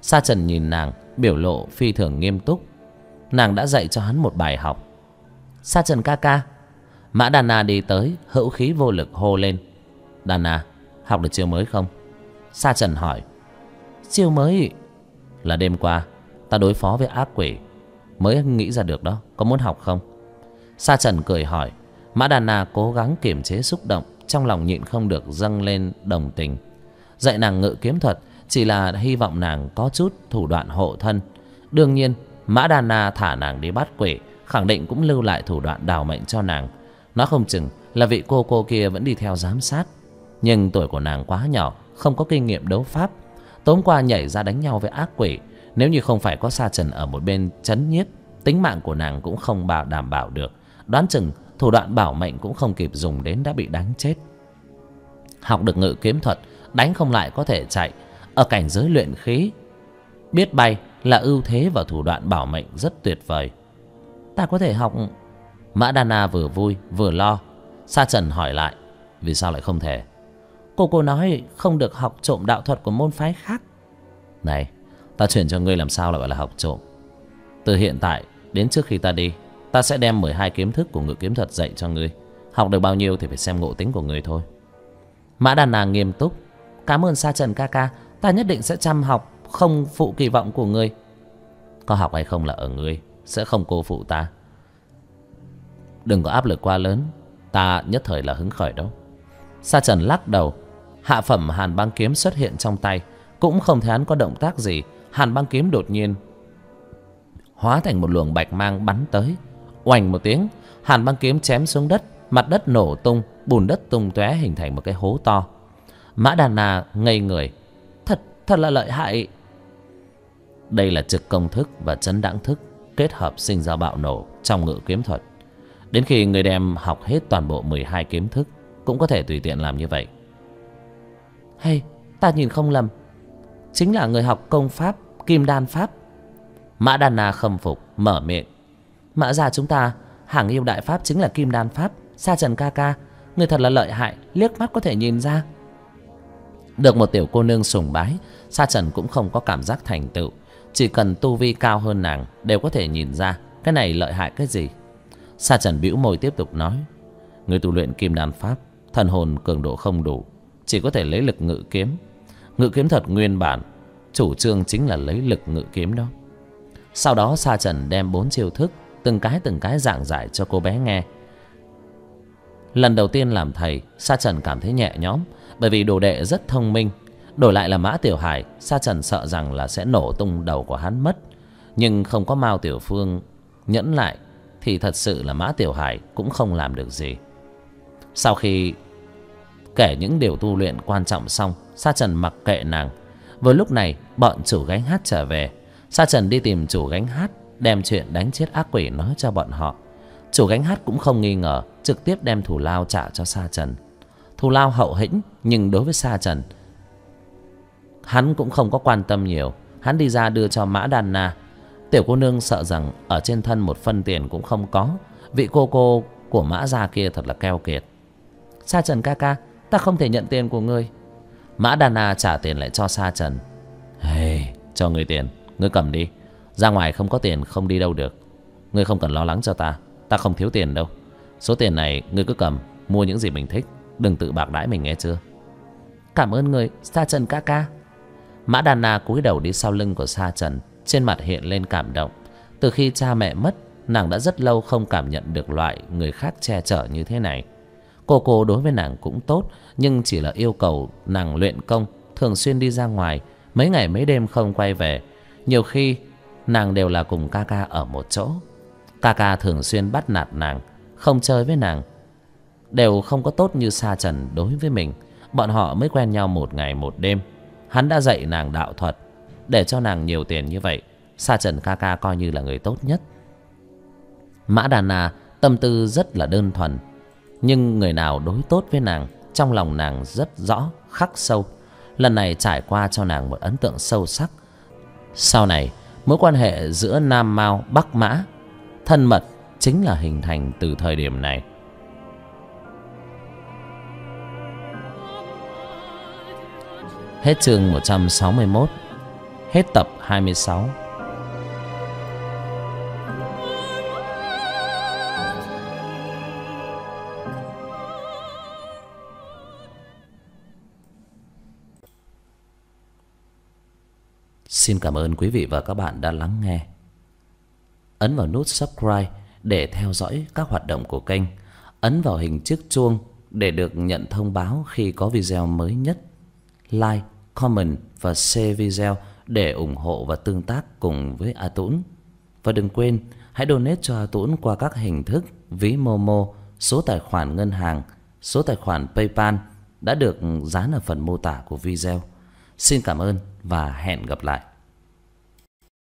Sa Trần nhìn nàng, biểu lộ phi thường nghiêm túc. Nàng đã dạy cho hắn một bài học. Sa Trần ca ca. Mã Đàn Na đi tới, hữu khí vô lực hô lên. Đàn Na, học được chiêu mới không? Sa Trần hỏi. Chiêu mới là đêm qua ta đối phó với ác quỷ mới nghĩ ra được đó, có muốn học không? Sa Trần cười hỏi. Mã Đàn Na cố gắng kiềm chế xúc động, trong lòng nhịn không được dâng lên đồng tình. Dạy nàng ngự kiếm thuật chỉ là hy vọng nàng có chút thủ đoạn hộ thân. Đương nhiên Mã Đàn Na thả nàng đi bắt quỷ, khẳng định cũng lưu lại thủ đoạn đào mệnh cho nàng. Nó không chừng là vị cô kia vẫn đi theo giám sát. Nhưng tuổi của nàng quá nhỏ, không có kinh nghiệm đấu pháp. Tối qua nhảy ra đánh nhau với ác quỷ, nếu như không phải có Sa Trần ở một bên trấn nhiếp, tính mạng của nàng cũng không đảm bảo được. Đoán chừng thủ đoạn bảo mệnh cũng không kịp dùng đến đã bị đánh chết. Học được ngự kiếm thuật, đánh không lại có thể chạy. Ở cảnh giới luyện khí, biết bay là ưu thế và thủ đoạn bảo mệnh rất tuyệt vời. Ta có thể học? Mã Đàn Na vừa vui vừa lo. Sa Trần hỏi lại. Vì sao lại không thể? Cô nói không được học trộm đạo thuật của môn phái khác. Này, ta chuyển cho ngươi làm sao lại gọi là học trộm. Từ hiện tại đến trước khi ta đi, ta sẽ đem 12 kiếm thức của ngự kiếm thuật dạy cho ngươi. Học được bao nhiêu thì phải xem ngộ tính của ngươi thôi. Mã Đàn Na nghiêm túc. Cảm ơn Sa Trần ca ca, ta nhất định sẽ chăm học, không phụ kỳ vọng của ngươi. Có học hay không là ở ngươi, sẽ không cô phụ ta. Đừng có áp lực quá lớn, ta nhất thời là hứng khởi đâu. Sa Trần lắc đầu. Hạ phẩm Hàn Băng kiếm xuất hiện trong tay, cũng không thấy hắn có động tác gì. Hàn Băng kiếm đột nhiên hóa thành một luồng bạch mang bắn tới. Oành một tiếng, Hàn Băng kiếm chém xuống đất, mặt đất nổ tung, bùn đất tung tóe hình thành một cái hố to. Mã Đàn Na ngây người. Thật là lợi hại. Đây là trực công thức và chấn đãng thức kết hợp sinh ra bạo nổ trong ngự kiếm thuật. Đến khi người đem học hết toàn bộ 12 kiếm thức, cũng có thể tùy tiện làm như vậy. Hay, ta nhìn không lầm, chính là người học công pháp Kim Đan Pháp. Mã Đàn Na khâm phục mở miệng. Mã gia chúng ta hàng yêu đại pháp chính là Kim Đan Pháp. Sa Trần ca ca, người thật là lợi hại, liếc mắt có thể nhìn ra. Được một tiểu cô nương sùng bái, Sa Trần cũng không có cảm giác thành tựu. Chỉ cần tu vi cao hơn nàng đều có thể nhìn ra cái này lợi hại cái gì. Sa Trần bĩu môi tiếp tục nói. Người tu luyện Kim Đan Pháp, thần hồn cường độ không đủ, chỉ có thể lấy lực ngự kiếm. Ngự kiếm thuật nguyên bản chủ trương chính là lấy lực ngự kiếm đó. Sau đó Sa Trần đem 4 chiêu thức từng cái giảng giải cho cô bé nghe. Lần đầu tiên làm thầy, Sa Trần cảm thấy nhẹ nhõm, bởi vì đồ đệ rất thông minh. Đổi lại là Mã Tiểu Hải, Sa Trần sợ rằng là sẽ nổ tung đầu của hắn mất. Nhưng không có Mao Tiểu Phương nhẫn lại thì thật sự là Mã Tiểu Hải cũng không làm được gì. Sau khi kể những điều tu luyện quan trọng xong, Sa Trần mặc kệ nàng. Vừa lúc này bọn chủ gánh hát trở về. Sa Trần đi tìm chủ gánh hát, đem chuyện đánh chết ác quỷ nói cho bọn họ. Chủ gánh hát cũng không nghi ngờ, trực tiếp đem thù lao trả cho Sa Trần. Thù lao hậu hĩnh, nhưng đối với Sa Trần, hắn cũng không có quan tâm nhiều. Hắn đi ra đưa cho Mã Đàn Na. Tiểu cô nương sợ rằng ở trên thân một phân tiền cũng không có. Vị cô của Mã gia kia thật là keo kiệt. Sa Trần ca ca, ta không thể nhận tiền của ngươi. Mã Đàn Na trả tiền lại cho Sa Trần. Hey, cho ngươi tiền, ngươi cầm đi. Ra ngoài không có tiền không đi đâu được. Ngươi không cần lo lắng cho ta, ta không thiếu tiền đâu. Số tiền này ngươi cứ cầm, mua những gì mình thích, đừng tự bạc đãi mình nghe chưa. Cảm ơn người, Sa Trần ca ca. Mã Đàn Na cúi đầu đi sau lưng của Sa Trần, trên mặt hiện lên cảm động. Từ khi cha mẹ mất, nàng đã rất lâu không cảm nhận được loại người khác che chở như thế này. Cô đối với nàng cũng tốt, nhưng chỉ là yêu cầu nàng luyện công, thường xuyên đi ra ngoài, mấy ngày mấy đêm không quay về. Nhiều khi nàng đều là cùng ca ca ở một chỗ. Ca ca thường xuyên bắt nạt nàng, không chơi với nàng, đều không có tốt như Sa Trần đối với mình. Bọn họ mới quen nhau một ngày một đêm. Hắn đã dạy nàng đạo thuật, để cho nàng nhiều tiền như vậy. Sa Trần ca ca coi như là người tốt nhất. Mã Đàn Na tâm tư rất là đơn thuần, nhưng người nào đối tốt với nàng, trong lòng nàng rất rõ, khắc sâu. Lần này trải qua cho nàng một ấn tượng sâu sắc. Sau này mối quan hệ giữa Nam Mao Bắc Mã thân mật chính là hình thành từ thời điểm này. Hết chương 161. Hết tập 26. Xin cảm ơn quý vị và các bạn đã lắng nghe. Ấn vào nút subscribe để theo dõi các hoạt động của kênh. Ấn vào hình chiếc chuông để được nhận thông báo khi có video mới nhất. Like, comment và share video để ủng hộ và tương tác cùng với A Tũng. Và đừng quên hãy donate cho A Tũng qua các hình thức ví Momo, số tài khoản ngân hàng, số tài khoản PayPal đã được dán ở phần mô tả của video. Xin cảm ơn và hẹn gặp lại.